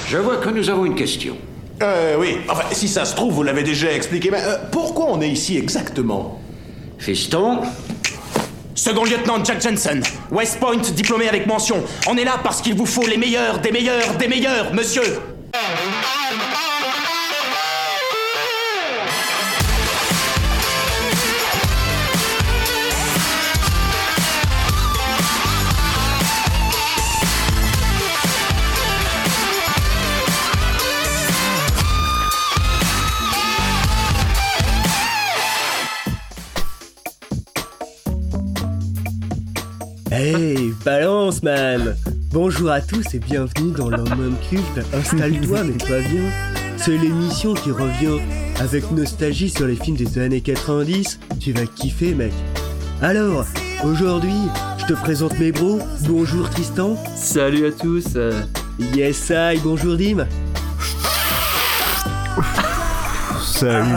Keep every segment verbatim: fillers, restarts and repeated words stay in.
Je vois que nous avons une question. Euh, oui. Enfin, si ça se trouve, vous l'avez déjà expliqué, mais euh, pourquoi on est ici exactement? Fiston? Second lieutenant Jack Jensen, West Point, diplômé avec mention. On est là parce qu'il vous faut les meilleurs, des meilleurs, des meilleurs, monsieur. Hey, balance, man! Bonjour à tous et bienvenue dans l'Homme Culte. Installe-toi, mets-toi bien. C'est l'émission qui revient avec nostalgie sur les films des années quatre-vingt-dix. Tu vas kiffer, mec. Alors, aujourd'hui, je te présente mes bros. Bonjour Tristan. Salut à tous. Yes, I. Bonjour Dim. Salut.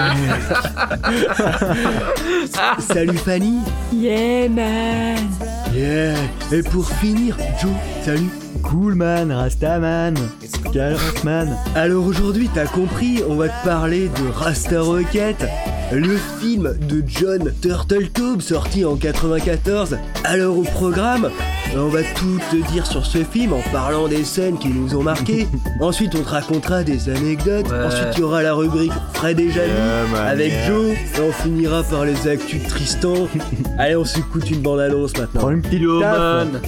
Ah, Salut Fanny. Yeah, man. Yeah. Et pour finir, Joe. Salut. Cool man, Rasta man, Galrock man. Alors aujourd'hui, t'as compris, on va te parler de Rasta Rocket, le film de John Turteltaub sorti en quatre-vingt-quatorze. Alors au programme, on va tout te dire sur ce film en parlant des scènes qui nous ont marqués. Ensuite, on te racontera des anecdotes. Ouais. Ensuite, il y aura la rubrique Fred et Jamie Yeah, man, avec yeah. Joe. Et on finira par les actus de Tristan. Allez, on s'écoute une bande-annonce maintenant. Prends une petite Yo taf. man.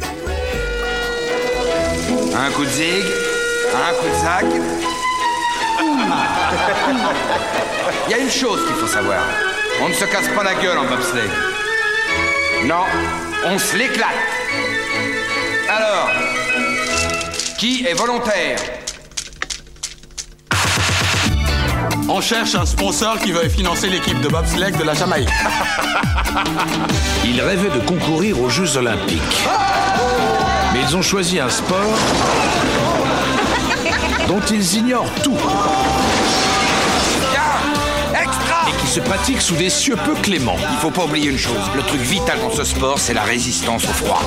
Un coup de zig, un coup de zac. Il y a une chose qu'il faut savoir. On ne se casse pas la gueule en bobsleigh. Non, on se l'éclate. Alors, qui est volontaire? On cherche un sponsor qui veuille financer l'équipe de bobsleigh de la Jamaïque. Ils rêvaient de concourir aux Jeux Olympiques. Mais ils ont choisi un sport dont ils ignorent tout Extra! et qui se pratique sous des cieux peu cléments. Il faut pas oublier une chose. Le truc vital dans ce sport, c'est la résistance au froid.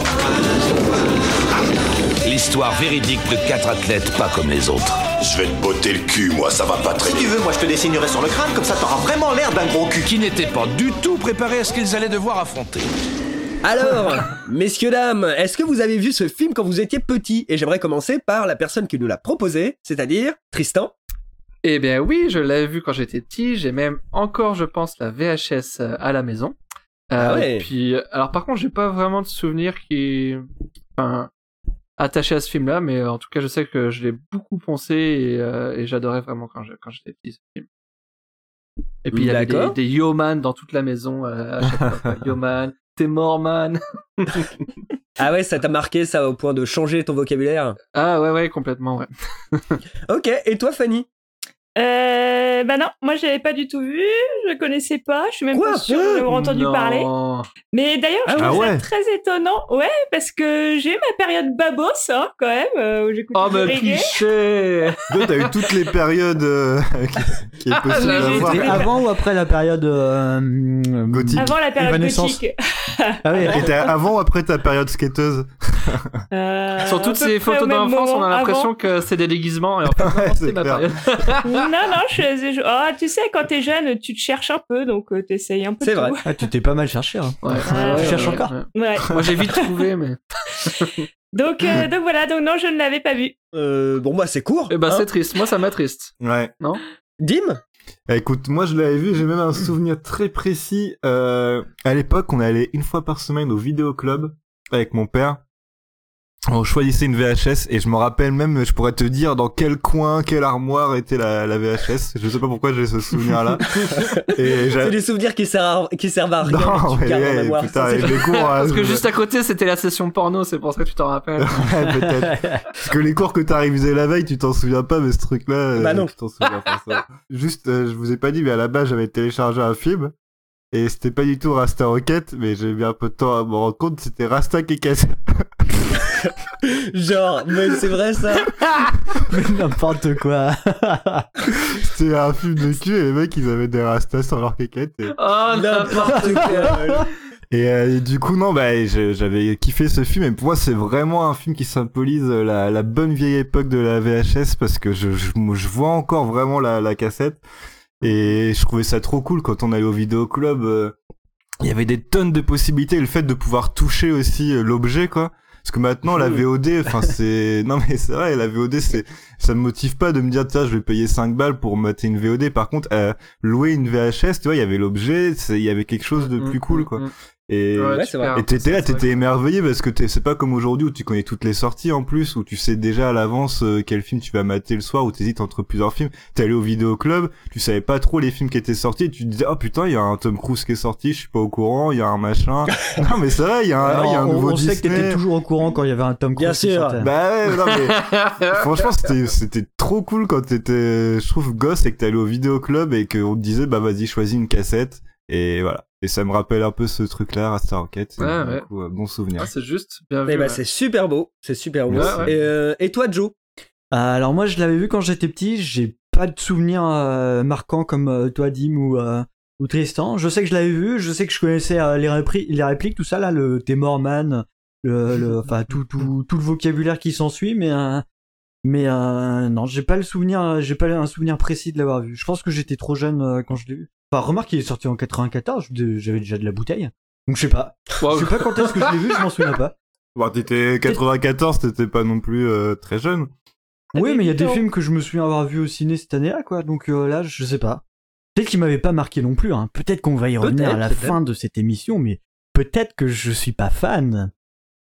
L'histoire véridique de quatre athlètes pas comme les autres. Je vais te botter le cul, moi, ça va pas Si tu traîner. veux, moi je te dessinerai sur le crâne, comme ça t'auras vraiment l'air d'un gros cul. Qui n'étaient pas du tout préparés à ce qu'ils allaient devoir affronter. Alors, messieurs, dames, est-ce que vous avez vu ce film quand vous étiez petit? Et j'aimerais commencer par la personne qui nous l'a proposé, c'est-à-dire Tristan. Eh bien oui, je l'avais vu quand j'étais petit. J'ai même encore, je pense, la V H S à la maison. Euh, Ah ouais. Puis, alors par contre, j'ai pas vraiment de souvenirs qui, enfin, attachés à ce film-là, mais en tout cas, je sais que je l'ai beaucoup poncé et, euh, et j'adorais vraiment quand je, quand j'étais petit ce film. Et puis il y avait des, D'accord. des Yo Man dans toute la maison euh, à chaque fois. Yo Man, t'es mort man. Ah ouais, ça t'a marqué ça au point de changer ton vocabulaire? Ah ouais ouais complètement ouais. Ok, et toi Fanny? Euh, bah non, moi je l'avais pas du tout vu, je connaissais pas, je suis même Quoi pas sûre d'en avoir entendu Non. parler. Mais d'ailleurs, je Ah trouve ouais. ça très étonnant, ouais, parce que j'ai eu ma période babos, hein, quand même, euh, où j'écoutais Oh du mais reggae. cliché. Toi, t'as eu toutes les périodes euh, qui, qui est possible Ah, j'ai d'avoir. été- Avant ou après la période euh, Gothique. Avant la période Évanescence. gothique. Ah oui. Et t'es avant ou après ta période skateuse? Euh, Sur à toutes peu ces près photos au même d'enfance, on moment, a l'impression avant. que c'est des déguisements et en fait non, Ouais, c'est c'est ma clair. période. Non, non, je faisais... je- Ah, tu sais, quand t'es jeune, tu te cherches un peu, donc euh, t'essayes un peu C'est tout. vrai. Ah, tu t'es pas mal cherché. Hein. Ouais. Ah, Tu ouais, cherches ouais, encore. ouais. Ouais. Moi j'ai vite trouvé mais. Donc, euh, donc voilà, donc non, je ne l'avais pas vu. Euh, bon bah c'est court. Eh ben hein. c'est triste. Moi ça m'attriste. Ouais. Dim? Bah, écoute, moi je l'avais vu, j'ai même un souvenir très précis. Euh, à l'époque, on allait une fois par semaine au vidéoclub avec mon père. On choisissait une V H S et je me rappelle même, je pourrais te dire dans quel coin, quelle armoire était la, la V H S. Je sais pas pourquoi j'ai ce souvenir-là. Et C'est des souvenirs qui servent à, qui servent à rien. Non, que tu ouais, gardes en ouais, mémoire. putain, Ça, c'est avec pas- les cours. hein, Parce que je- juste à côté c'était la session porno, c'est pour ça que tu t'en rappelles. Ouais, peut-être. Parce que les cours que t'as révisés la veille, tu t'en souviens pas, mais ce truc-là, euh, Bah non. tu t'en souviens pas. Ça. Juste, euh, je vous ai pas dit, mais à la base, j'avais téléchargé un film. Et c'était pas du tout Rasta Rocket, mais j'ai mis un peu de temps à me rendre compte, c'était Rasta Kekas. Genre, mais c'est vrai ça. Mais n'importe quoi. C'était un film de cul et les mecs, ils avaient des rastas sur leur quéquette. Et... Oh n'importe quoi. Et, euh, et du coup, non, bah, je- j'avais kiffé ce film. Et pour moi, c'est vraiment un film qui symbolise la, la bonne vieille époque de la V H S parce que je, je, je vois encore vraiment la, la cassette. Et je trouvais ça trop cool quand on allait au vidéoclub. euh, Il y avait des tonnes de possibilités. Le fait de pouvoir toucher aussi euh, l'objet, quoi. Parce que maintenant, la V O D, enfin, c'est... Non, mais c'est vrai, la V O D, c'est... Ça me motive pas de me dire, tiens, je vais payer cinq balles pour mater une V O D. Par contre, euh, louer une V H S, tu vois, il y avait l'objet, c'est- il y avait quelque chose de plus cool, quoi. Et, Ouais, c'est vrai. et t'étais là, t'étais émerveillé parce que t'es, c'est pas comme aujourd'hui où tu connais toutes les sorties en plus, où tu sais déjà à l'avance euh, quel film tu vas mater le soir, où t'hésites entre plusieurs films. T'es allé au vidéoclub, tu savais pas trop les films qui étaient sortis, et tu te disais, oh putain, il y a un Tom Cruise qui est sorti, je suis pas au courant, il y a un machin. Non mais c'est vrai, il y a un, Alors, il y a un on, nouveau on Disney. sait que t'étais toujours au courant quand il y avait un Tom Cruise. Bien qui sûr. sortait. Bah ouais, non mais franchement c'était c'était trop cool quand t'étais, je trouve, gosse et que t'allais au vidéoclub et qu'on te disait bah vas-y choisis une cassette et voilà. Et ça me rappelle un peu ce truc-là, Star Rocket. C'est Ouais, du ouais. coup, euh, bon souvenir. Ah, c'est juste bien vu. Eh bah, ouais. c'est super beau, c'est super beau. Ouais, ouais. Et, euh, et toi, Joe? Alors moi je l'avais vu quand j'étais petit, j'ai pas de souvenirs euh, marquants comme euh, toi Dim ou, euh, ou Tristan. Je sais que je l'avais vu, je sais que je connaissais euh, les, répri- les répliques, tout ça là, le t'es mort man, le, le, enfin tout, tout, tout le vocabulaire qui s'ensuit, mais euh, mais euh, non, j'ai pas le souvenir, j'ai pas un souvenir précis de l'avoir vu. Je pense que j'étais trop jeune euh, quand je l'ai vu. Enfin remarque, il est sorti en quatre-vingt-quatorze, je- j'avais déjà de la bouteille, donc je sais pas. Wow. Je sais pas quand est-ce que je l'ai vu, je m'en souviens pas. Bon, t'étais quatre-vingt-quatorze, t'étais pas non plus euh, très jeune. Oui, mais il y a des huit ans. films que je me souviens avoir vus au ciné cette année-là, quoi. Donc euh, là, je sais pas. Peut-être qu'il m'avait pas marqué non plus. Hein. Peut-être qu'on va y revenir à la Peut-être, fin de cette émission, mais peut-être que je suis pas fan.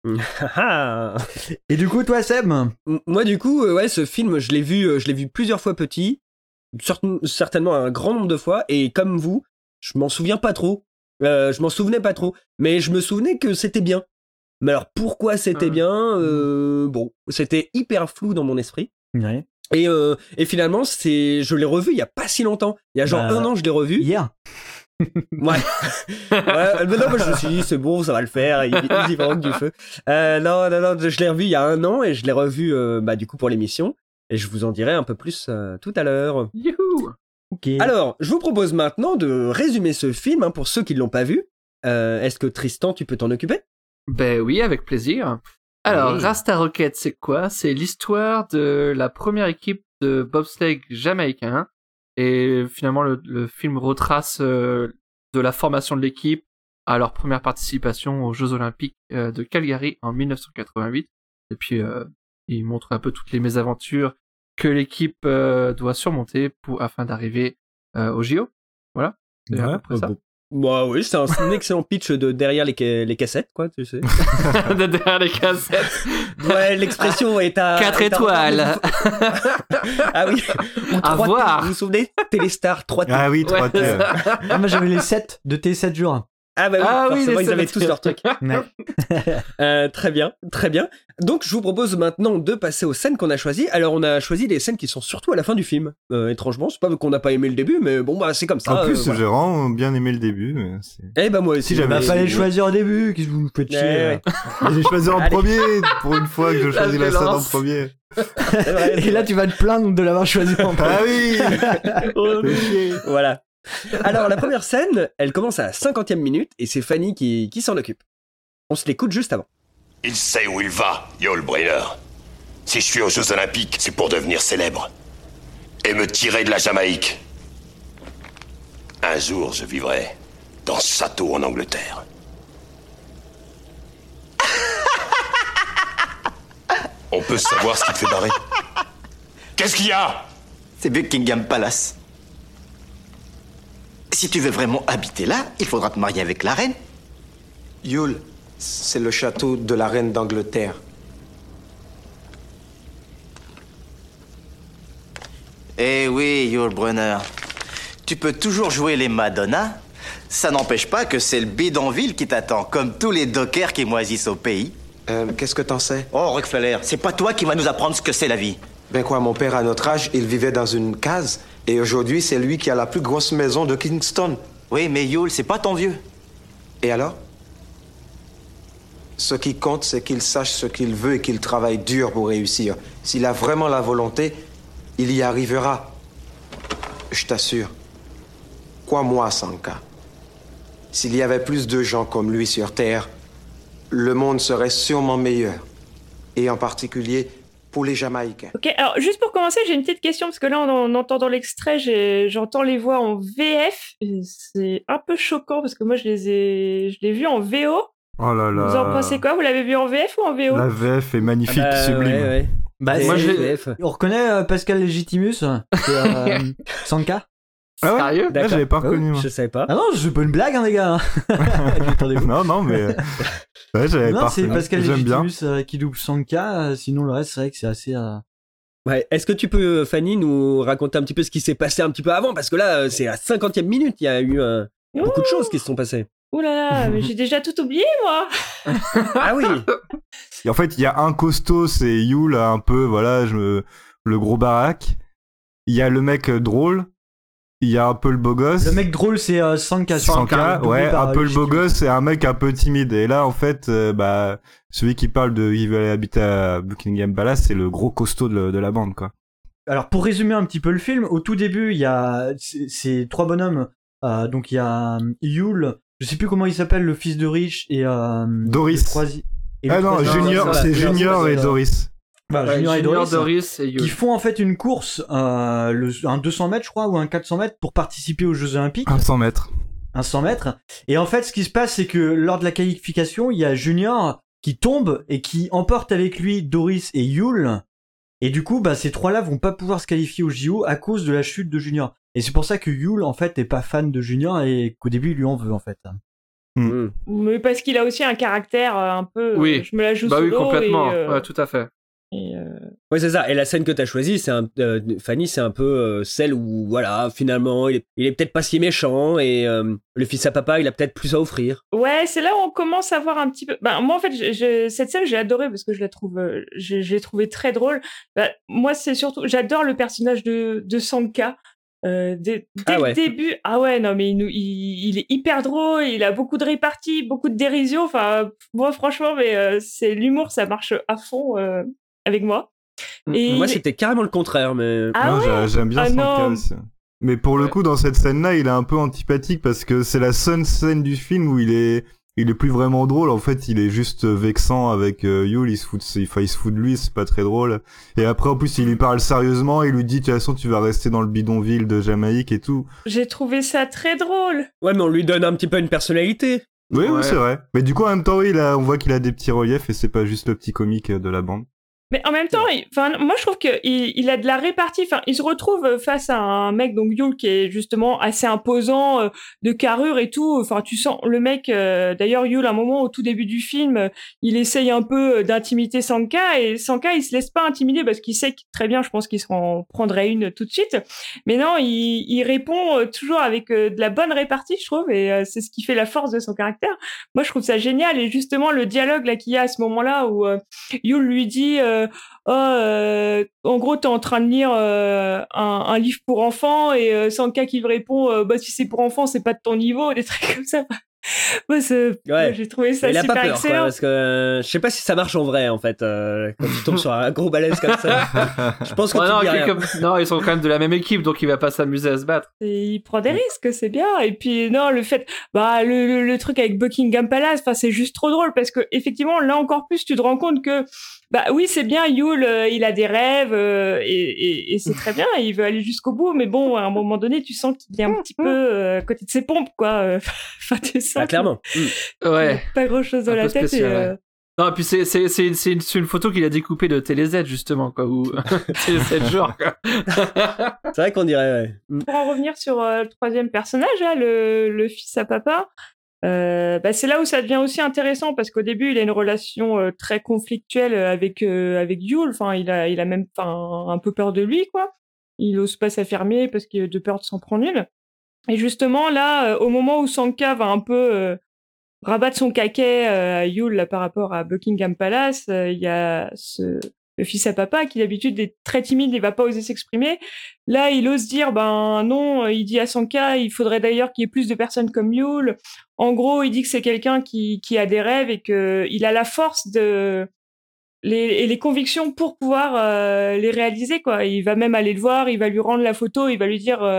Ah. Et du coup, toi, Seb? M- Moi, du coup, euh, ouais, ce film, je l'ai vu, euh, je l'ai vu plusieurs fois petit, certain- certainement un grand nombre de fois, et comme vous, je m'en souviens pas trop. Euh, je m'en souvenais pas trop, mais je me souvenais que c'était bien. Mais alors, pourquoi c'était Ah. bien euh, Bon, c'était hyper flou dans mon esprit. Ouais. Et, euh, et finalement, c'est, je l'ai revu il y a pas si longtemps. Il y a genre Bah, un an, je l'ai revu. Hier. Ouais. ouais. Mais non, moi, je me suis dit, c'est bon, ça va le faire. Il, il y va du feu. Euh, non, non, non, je l'ai revu il y a un an et je l'ai revu, euh, bah, du coup, pour l'émission. Et je vous en dirai un peu plus euh, tout à l'heure. Youhou. Ok. Alors, je vous propose maintenant de résumer ce film hein, pour ceux qui ne l'ont pas vu. Euh, est-ce que Tristan, tu peux t'en occuper? Ben oui, avec plaisir. Alors, Oui. Rasta Rocket, c'est quoi? C'est l'histoire de la première équipe de bobsleigh jamaïcain. Et finalement, le, le film retrace euh, de la formation de l'équipe à leur première participation aux Jeux Olympiques euh, de Calgary en mille neuf cent quatre-vingt-huit. Et puis, euh, il montre un peu toutes les mésaventures que l'équipe euh, doit surmonter pour, afin d'arriver euh, au J O. Voilà. C'est à peu près ça. Bah oui, c'est un, c'est un excellent pitch de derrière les, ca- les cassettes, quoi, tu sais. De derrière les cassettes. Ouais, l'expression est à... Quatre est à- étoiles. Ah oui. Ou À trois T, voir. vous vous souvenez? Téléstar, trois T. Ah oui, trois Ouais, T. c'est ça. Ah, moi, j'avais les sept de T sept jours. Ah bah oui, Ah oui, forcément, les ils avaient sept. tous leur truc. Ouais. Euh, très bien, très bien. Donc, je vous propose maintenant de passer aux scènes qu'on a choisies. Alors, on a choisi des scènes qui sont surtout à la fin du film. Euh, étrangement, c'est pas qu'on n'a pas aimé le début, mais bon, bah, c'est comme ça. En plus, euh, voilà. j'ai vraiment bien aimé le début. Mais c'est... Eh bah, moi aussi. Si j'avais- Bah, mais- fallait choisir au début, qu'est-ce que vous me faites chier. Ouais, là. ouais. J'ai choisi en Allez. premier pour une fois que je La choisis la scène en violence. premier. C'est vrai, c'est Et là, vrai. tu vas te plaindre de l'avoir choisi en premier. Ah oui. Fais chier. Voilà. Alors, la première scène, elle commence à la cinquantième minute et c'est Fanny qui, qui s'en occupe. On se l'écoute juste avant. Il sait où il va, Yul Brynner. Si je suis aux Jeux Olympiques, c'est pour devenir célèbre. Et me tirer de la Jamaïque. Un jour, je vivrai dans ce château en Angleterre. On peut savoir ce qui te fait barrer? Qu'est-ce qu'il y a? C'est Buckingham Palace. Si tu veux vraiment habiter là, il faudra te marier avec la reine. Yule, c'est le château de la reine d'Angleterre. Eh oui, Yul Brynner. Tu peux toujours jouer les Madonna. Ça n'empêche pas que c'est le bidonville qui t'attend, comme tous les dockers qui moisissent au pays. Euh, qu'est-ce que t'en sais? Oh, Rockefeller, c'est pas toi qui vas nous apprendre ce que c'est la vie. Ben quoi, mon père, à notre âge, il vivait dans une case. Et aujourd'hui, c'est lui qui a la plus grosse maison de Kingston. Oui, mais Yule, c'est pas ton vieux. Et alors? Ce qui compte, c'est qu'il sache ce qu'il veut et qu'il travaille dur pour réussir. S'il a vraiment la volonté, il y arrivera. Je t'assure. Crois-moi, Sanka. S'il y avait plus de gens comme lui sur Terre, le monde serait sûrement meilleur. Et en particulier pour les Jamaïcains. Ok, alors juste pour commencer, j'ai une petite question, parce que là, en, en entendant l'extrait, j'ai, j'entends les voix en V F, et c'est un peu choquant, parce que moi, je les ai, je l'ai vu en V O. Oh là là. Vous en pensez quoi? Vous l'avez vu en V F ou en V O? La V F est magnifique, Ah bah, sublime. ouais, ouais. Bah, Moi, c'est- j'ai V F. On reconnaît euh, Pascal Legitimus, euh, c'est, euh, Sanka. Ah ouais Sérieux? Ah, j'avais pas Ah oui, reconnu, moi. Je savais pas. Ah non, c'est pas une blague, hein, les gars. Non, non, mais. euh, Ouais, j'avais Non, pas c'est reconnu. Pascal J'aime bien. Legitimus euh, qui double Sanka. euh, Sinon, le reste, c'est vrai que c'est assez. euh, Ouais. Est-ce que tu peux, Fanny, nous raconter un petit peu ce qui s'est passé un petit peu avant? Parce que là, euh, c'est à cinquantième minute, il y a eu euh, beaucoup de choses qui se sont passées. Ouh là là, mais j'ai déjà tout oublié, moi. Ah oui. Et en fait, il y a un costaud, c'est Yule, un peu, voilà, je... le gros baraque. Il y a le mec euh, drôle. Il y a un peu le beau gosse. Le mec drôle, c'est euh, Sanka. Sanka, doublé ouais, par, un peu euh, le beau Legitimus. gosse et un mec un peu timide. Et là, en fait, euh, bah, celui qui parle de il veut aller habiter à Buckingham Palace, c'est le gros costaud de, le- de la bande, quoi. Alors, pour résumer un petit peu le film, au tout début, il y a ces ces trois bonhommes. Euh, donc, il y a euh, Yule, je sais plus comment il s'appelle, le fils de Rich, et euh, Doris. le troisi- et le Ah non, troisième- Junior, voilà, c'est c'est- Junior c'est- et Doris. Voilà, Ouais, Junior et Junior, Doris, Doris et Yule. qui font en fait une course, euh, le, un deux cents mètres, je crois, ou un quatre cents mètres pour participer aux Jeux Olympiques. Un cent mètres. Un cent mètres. Et en fait, ce qui se passe, c'est que lors de la qualification, il y a Junior qui tombe et qui emporte avec lui Doris et Yule. Et du coup, bah, ces trois-là vont pas pouvoir se qualifier au J O à cause de la chute de Junior. Et c'est pour ça que Yule, en fait, est pas fan de Junior et qu'au début, il lui en veut, en fait. Mm. Mais parce qu'il a aussi un caractère euh, un peu. euh, Oui. Je me la joue Bah oui, solo complètement. et, euh, Ouais, tout à fait. et, euh, Ouais, c'est ça. Et la scène que t'as choisie, c'est un, euh, Fanny, c'est un peu euh, celle où, voilà, finalement, il est, il est peut-être pas si méchant et euh, le fils à papa, il a peut-être plus à offrir. Ouais, c'est là où on commence à voir un petit peu. Ben, moi, en fait, je, je- cette scène, j'ai adoré parce que je la trouve, euh, je, je l'ai trouvée très drôle. Ben, moi, c'est surtout, j'adore le personnage de, de Sanka. Euh, dès dès Ah ouais. le début, ah ouais, non, mais il, nous- il, il est hyper drôle, il a beaucoup de réparties, beaucoup de dérision. Enfin, moi, franchement, mais euh, c'est l'humour, ça marche à fond euh, avec moi. Et Moi, il est- c'était carrément le contraire, mais. Ah Non, ouais j'a- j'aime bien Ah Sanka non. aussi. Mais pour le coup, dans cette scène-là, il est un peu antipathique parce que c'est la seule scène du film où il est, il est plus vraiment drôle. En fait, il est juste vexant avec euh, Yule. Il se fout, de, ses- enfin, il se fout de lui. C'est pas très drôle. Et après, en plus, il lui parle sérieusement. Il lui dit, de toute façon, tu vas rester dans le bidonville de Jamaïque et tout. J'ai trouvé ça très drôle. Ouais, mais on lui donne un petit peu une personnalité. Oui, Ouais. oui, c'est vrai. Mais du coup, en même temps, oui, il a- on voit qu'il a des petits reliefs et c'est pas juste le petit comique de la bande. Mais en même temps, il- enfin, moi je trouve qu'il il a de la répartie. Enfin, il se retrouve face à un mec, donc Yule, qui est justement assez imposant, euh, de carrure et tout. Enfin, tu sens le mec. euh, D'ailleurs, Yule, à un moment au tout début du film, euh, il essaye un peu euh, d'intimider Sanka et Sanka, il se laisse pas intimider parce qu'il sait que, très bien, je pense qu'il s'en prendrait une tout de suite. Mais non, il, il répond euh, toujours avec euh, de la bonne répartie, je trouve, et euh, c'est ce qui fait la force de son caractère. Moi, je trouve ça génial. Et justement, le dialogue là qu'il y a à ce moment-là où euh, Yule lui dit. Euh, Oh, euh, en gros, t'es en train de lire euh, un, un livre pour enfants et euh, Sanka qui lui répond euh, bah si c'est pour enfants, c'est pas de ton niveau, des trucs comme ça. Moi, c'est- Ouais. moi, j'ai trouvé ça Mais il a super pas peur, quoi, excellent. parce que euh, je sais pas si ça marche en vrai, en fait, euh, quand tu tombes sur un gros balèze comme ça. Je pense que Ouais, tu non, dis rien. quelque- non, ils sont quand même de la même équipe, donc il va pas s'amuser à se battre. Et il prend des risques, c'est bien. Et puis non, le fait, bah le, le, le truc avec Buckingham Palace, enfin c'est juste trop drôle parce que effectivement là encore plus tu te rends compte que bah oui c'est bien Yule, euh, il a des rêves euh, et, et, et c'est très bien, il veut aller jusqu'au bout, mais bon à un moment donné tu sens qu'il est un petit peu euh, à côté de ses pompes quoi. euh, Enfin tu sens Ah, clairement. qu'il- Ouais. qu'il a pas grand chose dans Un la peu tête. spécial, et, euh, ouais. Non, et puis c'est, c'est, c'est, c'est, une, c'est une photo qu'il a découpée de TéléZ, justement, quoi, ou TéléZ genre, quoi. C'est vrai qu'on dirait, ouais. Pour en revenir sur euh, le troisième personnage, là, le, le fils à papa, euh, bah, c'est là où ça devient aussi intéressant parce qu'au début, il a une relation euh, très conflictuelle avec euh, avec Yule. Enfin, il a il a même enfin, un peu peur de lui, quoi. Il ose pas s'affirmer parce qu'il a de peur de s'en prendre une. Et justement, là, euh, au moment où Sanka va un peu euh, rabattre son caquet euh, à Yule là, par rapport à Buckingham Palace, euh, il y a ce le fils à papa qui d'habitude est très timide et va pas oser s'exprimer. Là, il ose dire ben non, il dit à Sanka, il faudrait d'ailleurs qu'il y ait plus de personnes comme Yule. En gros, il dit que c'est quelqu'un qui qui a des rêves et que il a la force de les et les convictions pour pouvoir euh, les réaliser quoi. Il va même aller le voir, il va lui rendre la photo, il va lui dire euh,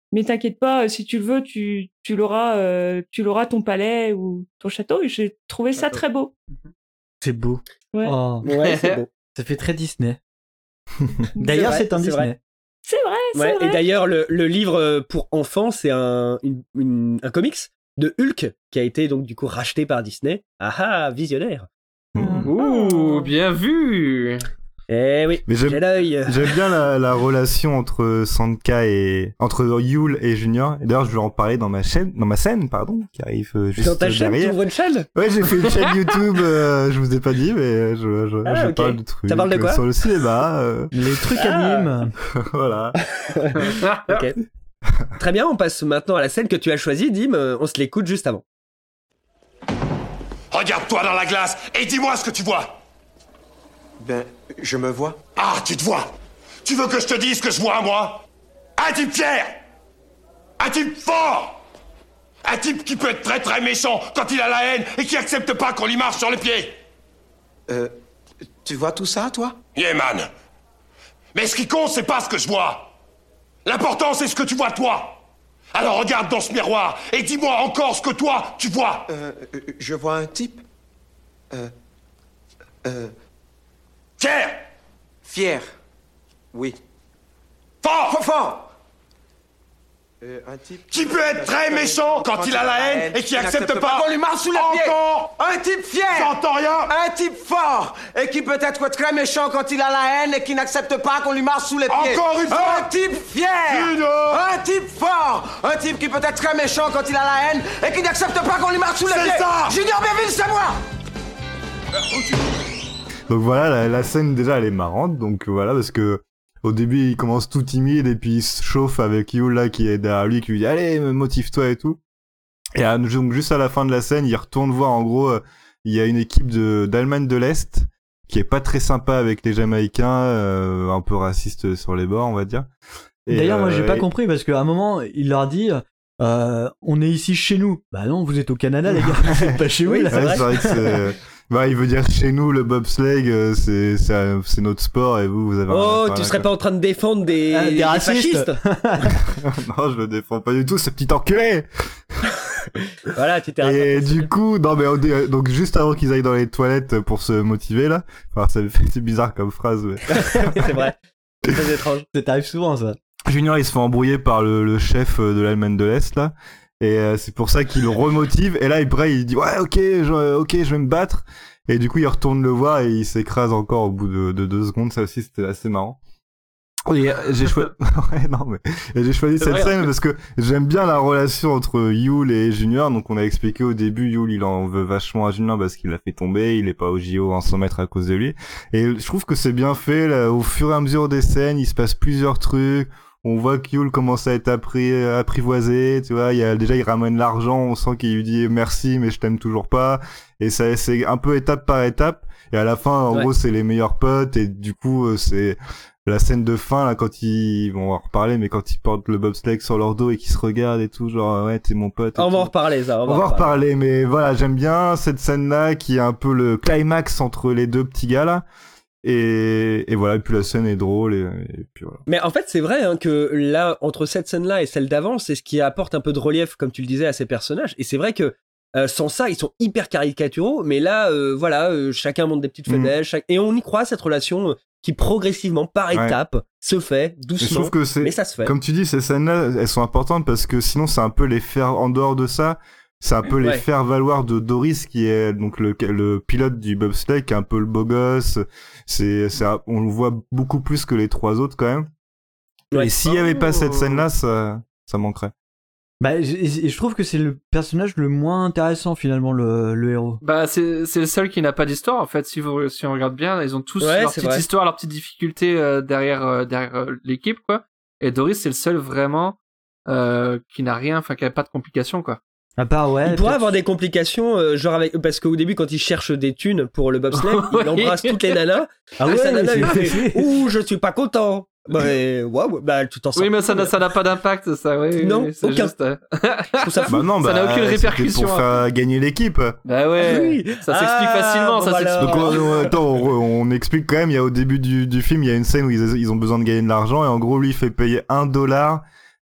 mais t'inquiète pas, si tu le veux, tu, tu l'auras, euh, tu l'auras ton palais ou ton château. Et j'ai trouvé ça très beau. C'est beau. Ouais. Oh. Ouais, c'est beau. Ça fait très Disney. D'ailleurs, C'est c'est un vrai, c'est Disney. vrai. C'est vrai, c'est Ouais, vrai. et d'ailleurs, le, le livre pour enfants, c'est un, une, une- un comics de Hulk qui a été donc du coup racheté par Disney. Ah ah, visionnaire. Ouh, bien vu. Eh oui, Mais j'aime- j'ai l'œil. J'aime bien la, la relation entre Sandka et entre Yule et Junior. Et d'ailleurs, je vais en parler dans ma chaîne, dans ma scène, pardon, qui arrive euh, juste Dans ta chaîne, tu derrière. ouvres une chaîne? Ouais, j'ai fait une chaîne YouTube. euh, je vous ai pas dit, mais je, je, Ah, je ok. parle de trucs Ça parle de quoi euh, sur le cinéma. euh, Les trucs Ah. animes. voilà. Ok. Très bien, on passe maintenant à la scène que tu as choisie, Dim. euh, On se l'écoute juste avant. Regarde-toi dans la glace et dis-moi ce que tu vois. Ben, je me vois. Ah, tu te vois. Tu veux que je te dise ce que je vois, moi? Un type fier. Un type fort. Un type qui peut être très très méchant quand il a la haine et qui accepte pas qu'on lui marche sur les pieds. Euh, tu vois tout ça, toi? Yeah, man. Mais ce qui compte, c'est pas ce que je vois. L'important, c'est ce que tu vois, toi. Alors regarde dans ce miroir et dis-moi encore ce que toi, tu vois. Euh, euh, je vois un type. Euh. Euh. Fier. Fier. Oui. Fort. Fort, fort. Euh, un type Qui peut être très méchant quand il a la haine et qui accepte pas qu'on lui marche sous les pieds. Encore. Un type fier. J'entends rien. Un type fort et qui peut être très méchant quand il a la haine et qui n'accepte pas qu'on lui marche sous les pieds. Encore une fois. Un type fier. Une. Un type fort. Un type qui peut être très méchant quand il a la haine et qui n'accepte pas qu'on lui marche sous les C'est pieds. ça. Junior Bienville, c'est moi. Donc voilà, la, la scène déjà elle est marrante. Donc voilà, parce que au début il commence tout timide et puis il se chauffe avec Yule là qui est derrière lui, qui lui dit allez motive-toi et tout. Et à- donc juste à la fin de la scène, il retourne voir en gros, euh, il y a une équipe de d'Allemagne de l'Est qui est pas très sympa avec les Jamaïcains, euh, un peu raciste sur les bords on va dire. Et, D'ailleurs, moi, euh, j'ai pas et- compris parce qu'à un moment, il leur dit euh, on est ici chez nous. Bah non, vous êtes au Canada, les gars. Vous êtes pas chez vous, Oui, là. Ouais, c'est vrai que c'est... Bah, il veut dire chez nous, le bobsleigh, euh, c'est, c'est, un- c'est notre sport et vous, vous avez... Oh, un- tu serais pas en train de défendre des, Ah, des des racistes. fascistes? Non, je le défends pas du tout, ce petit enculé. Voilà, tu t'es Et rattrapé. du coup, non mais au dé- donc juste avant qu'ils aillent dans les toilettes pour se motiver là, enfin ça fait c'est bizarre comme phrase. Mais... C'est vrai. C'est très étrange. Ça t'arrive souvent, ça. Junior il se fait embrouiller par le, le chef de l'Allemagne de l'Est là, et euh, c'est pour ça qu'il le remotive. Et là après il dit ouais ok je, ok je vais me battre. Et du coup il retourne le voir et il s'écrase encore au bout de, de deux secondes. Ça aussi c'était assez marrant. Et euh, j'ai choisi, ouais, non, mais et j'ai choisi C'est cette vrai, scène en fait. parce que j'aime bien la relation entre Yule et Junior. Donc on a expliqué au début, Yule il en veut vachement à Junior parce qu'il l'a fait tomber, il est pas au J O en cent mètres à cause de lui. Et je trouve que c'est bien fait, là, au fur et à mesure des scènes, il se passe plusieurs trucs. On voit que Yule commence à être appris, apprivoisé, tu vois, il y a, déjà il ramène l'argent, on sent qu'il lui dit merci mais je t'aime toujours pas. Et ça, c'est un peu étape par étape. Et à la fin, en Ouais. gros, c'est les meilleurs potes et du coup, euh, c'est la scène de fin là quand ils vont en reparler, mais quand ils portent le bobsleigh sur leur dos et qu'ils se regardent et tout, genre ouais t'es mon pote. et On va en tout. reparler, ça. On va, On va en reparler, mais voilà, j'aime bien cette scène là qui est un peu le climax entre les deux petits gars là. Et, et voilà, et puis la scène est drôle et, et puis voilà. Mais en fait, c'est vrai hein, que là, entre cette scène-là et celle d'avant, c'est ce qui apporte un peu de relief, comme tu le disais, à ces personnages. Et c'est vrai que euh, sans ça, ils sont hyper caricaturaux. Mais là, euh, voilà, euh, chacun montre des petites Mhm. faiblesses. chaque- Et on y croit, cette relation euh, qui progressivement, par Ouais. étapes, se fait Mais je doucement. trouve que c'est, Mais ça se fait. comme tu dis, ces scènes-là, elles sont importantes parce que sinon, c'est un peu les faire en dehors de ça. C'est un peu les Ouais. faire valoir de Doris, qui est donc le, le pilote du bobsleigh, qui est un peu le beau gosse. C'est, c'est, un- on le voit beaucoup plus que les trois autres quand même. Ouais. Et s'il y avait pas Oh. cette scène-là, ça, ça manquerait. Bah, je, et je trouve que c'est le personnage le moins intéressant, finalement, le, le héros. Bah, c'est, c'est le seul qui n'a pas d'histoire, en fait. Si vous, si on regarde bien, ils ont tous Ouais, leur c'est petite vrai. histoire, leurs petites difficultés euh, derrière, euh, derrière euh, l'équipe, quoi. Et Doris, c'est le seul vraiment euh, qui n'a rien, enfin, qui a pas de complications, quoi. À part, ouais. Il pourrait peut-être- avoir des complications, euh, genre avec, parce qu'au début, quand il cherche des thunes pour le bobsleigh, Ouais. il embrasse toutes les nanas. Ah Et ouais, sa nana c'est- lui fait ouh, je suis pas content. Bah, et, waouh, bah, tu t'en sors. Oui, mais ça n'a, ça n'a pas d'impact, ça, oui. Non, oui, c'est aucun. juste, euh, Je trouve ça fou. Bah non, Ça bah, n'a aucune c'était répercussion, pour hein. faire gagner l'équipe. Bah ouais. Oui. Ça s'explique Ah, facilement, bon, ça voilà. s'explique. Donc on, on- attends, on, on explique quand même, il y a au début du, du film, il y a une scène où ils, ils ont besoin de gagner de l'argent et en gros lui il fait payer un dollar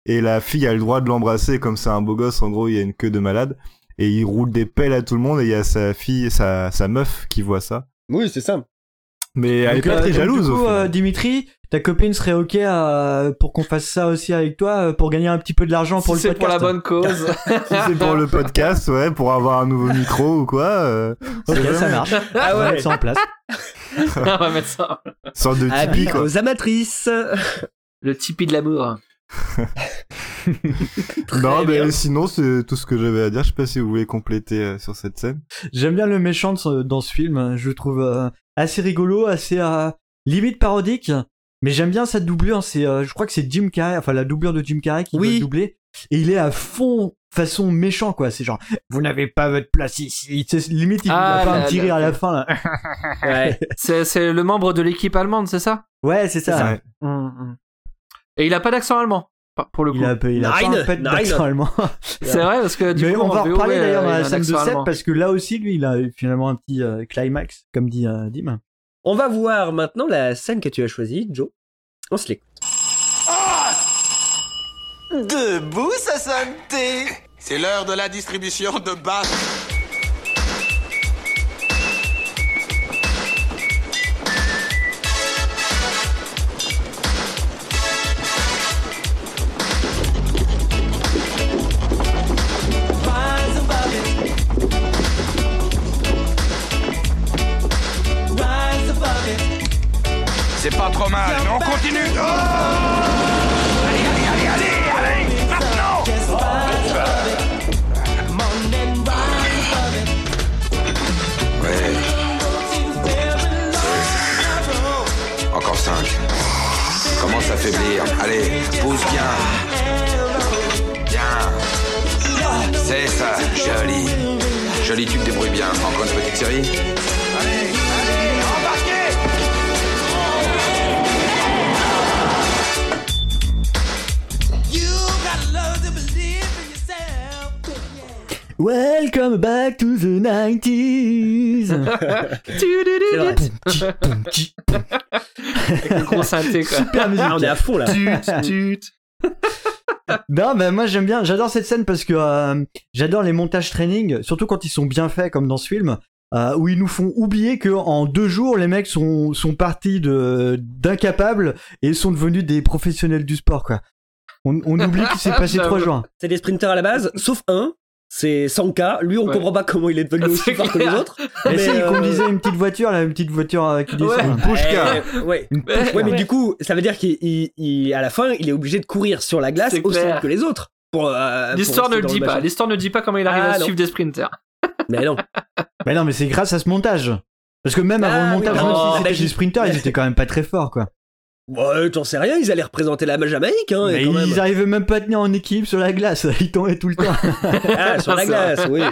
et la fille a le droit de l'embrasser comme c'est un beau gosse, en gros il y a une queue de malade et il roule des pelles à tout le monde et il y a sa fille, sa, sa meuf qui voit ça. Oui, c'est ça. Mais elle Donc, est pas euh, très donc, jalouse du au coup, final. euh, Dimitri, ta copine serait ok à- pour qu'on fasse ça aussi avec toi, euh, pour gagner un petit peu de l'argent pour Si le c'est pour podcast. la bonne cause. Si c'est pour le podcast, ouais, pour avoir un nouveau micro ou quoi. Euh, Ok, c'est ça vrai. marche. Ah On va ouais. mettre ça en place. On va mettre ça. Sorte de Tipeee, Avis quoi. aux amatrices. Le Tipeee de l'amour. Non, bien. mais sinon, c'est tout ce que j'avais à dire. Je sais pas si vous voulez compléter euh, sur cette scène. J'aime bien le méchant de ce- dans ce film. Je le trouve euh, assez rigolo, assez euh, limite parodique. Mais j'aime bien sa doublure. C'est, euh, je crois que c'est Jim Carrey, enfin la doublure de Jim Carrey qui Oui. doit le doubler. Et il est à fond façon méchant, quoi. C'est genre, vous n'avez pas votre place ici. C'est, limite, il Ah, va pas là, un petit rire là. à la fin, là. Ouais. C'est, c'est le membre de l'équipe allemande, c'est ça? Ouais, c'est ça. Ouais. Hum, hum. Et il a pas d'accent allemand, pas- pour le coup. Il a, il a pas Nine, un pet nine. d'accent allemand. C'est vrai, parce que du Mais coup, on va en en V O, reparler ouais, d'ailleurs dans il a la un scène de accent sept allemand. parce que là aussi, lui, il a eu finalement un petit euh, climax, comme dit euh, Dim. On va voir maintenant la scène que tu as choisie, Joe. On se l'écoute. Debout, sa santé. C'est l'heure de la distribution de base. C'est pas trop mal, mais on continue. Oh allez, allez, allez, allez, allez, maintenant. Ouais. seize. Encore cinq. Commence à faiblir. Allez, pousse bien. Bien. C'est ça, joli. Joli, tu te débrouilles bien. Encore une petite série. Allez, allez, embarquez. Welcome back to the nineties. C'est vrai. Avec le gros synthé, quoi. Super musique. Ah, on est à fond là. Tut, tut. Non, ben moi j'aime bien, j'adore cette scène parce que euh, j'adore les montages training, surtout quand ils sont bien faits comme dans ce film, euh, où ils nous font oublier que en deux jours les mecs sont sont partis de d'incapables et sont devenus des professionnels du sport, quoi. On, on oublie qu'il s'est passé trois jours. C'est des sprinters à la base, sauf un. C'est Sanka. Lui, on Ouais. comprend pas comment il est devenu aussi C'est fort que les clair. autres. Mais si, il euh, conduisait une petite voiture, là, une petite voiture euh, qui descend. Ouais. là. Pushka. euh, ouais. Une Ouais. Ouais, mais du coup, ça veut dire qu'il, il- il- à la fin, il est obligé de courir sur la glace C'est aussi clair. vite que les autres. Pour, euh, pour L'histoire ne rester le dans dit pas. machin. L'histoire ne dit pas comment il arrive Ah, à non. suivre des sprinters. Mais non. Mais non, mais c'est grâce à ce montage. Parce que même Ah, avant le oui, montage, non, même si la c'était magie. des sprinters, ils étaient quand même pas très forts, quoi. Ouais, t'en sais rien, ils allaient représenter la Jamaïque, hein, Mais quand même. ils arrivaient même pas à tenir en équilibre sur la glace, ils tombaient tout le temps. Ah, sur la C'est glace, oui.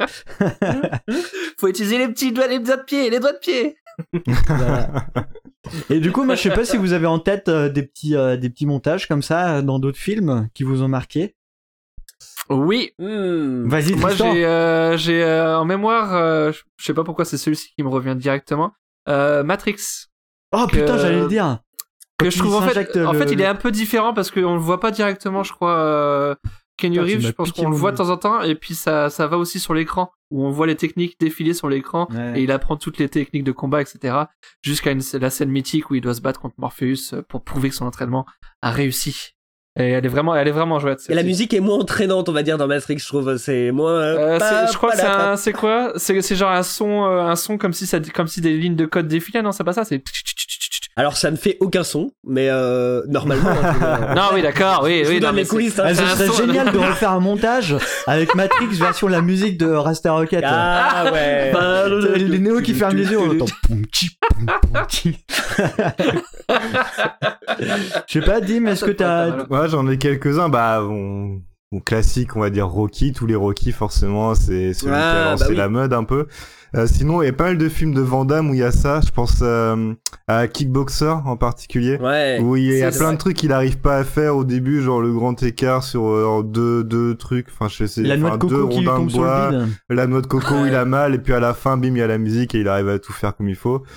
Faut utiliser les petits doigts, les doigts de pied, les doigts de pied. Voilà. Et du coup, moi, je sais pas si vous avez en tête euh, des petits, euh, des petits montages comme ça euh, dans d'autres films qui vous ont marqué. Oui. Hmm. Vas-y, Moi, Tristan. j'ai, euh, j'ai euh, en mémoire, euh, je je sais pas pourquoi c'est celui-ci qui me revient directement. Euh, Matrix. Oh putain, que- j'allais le dire. Que Quand je il trouve en fait, s'injecte en le- fait, il est un peu différent parce qu'on le voit pas directement, je crois. Euh, Kenny Putain, tu Reeves, m'as je pense piqué qu'on le mon voit de goût. temps en temps, et puis ça, ça va aussi sur l'écran où on voit les techniques défiler sur l'écran Ouais. et il apprend toutes les techniques de combat, et cetera. Jusqu'à une, la scène mythique où il doit se battre contre Morpheus pour prouver que son entraînement a réussi. Et elle est vraiment, elle est vraiment chouette. Et la celle-ci. musique est moins entraînante, on va dire, dans Matrix, je trouve. C'est moins. Euh, pa- c'est- je crois que pa- c'est pa- un, c'est quoi? C'est, c'est genre un son, euh, un son comme si ça, comme si des lignes de code défilaient. Non, c'est pas ça. C'est. Alors, ça ne fait aucun son, mais euh, normalement. hein, je veux dire, Non, oui, d'accord, oui, je oui. vous non, donne mais les coulisses. c'est- hein. Ah, ce c'est un serait son- génial de refaire un montage avec Matrix version la musique de Rasta Rocket. Ah ouais. T'as les néos qui ferment les yeux, on entend poum, tchi, poum, poum, tchi. Je sais pas, Dim, est-ce que t'as. Ouais, j'en ai quelques-uns. Bah, on... on classique, on va dire Rocky. Tous les Rocky, forcément, c'est celui qui Ah, a lancé bah oui. la mode un peu. Euh, sinon, il y a pas mal de films de Van Damme où il y a ça. Je pense euh, à Kickboxer en particulier. Ouais. Où il y a c'est plein vrai. de trucs qu'il arrive pas à faire au début, genre le grand écart sur euh, deux, deux trucs. Enfin, je sais. La noix enfin, de deux coco qui lui rondins tombe de sur bois, le bide. la noix de coco où il a mal, et puis à la fin, bim, il y a la musique et il arrive à tout faire comme il faut.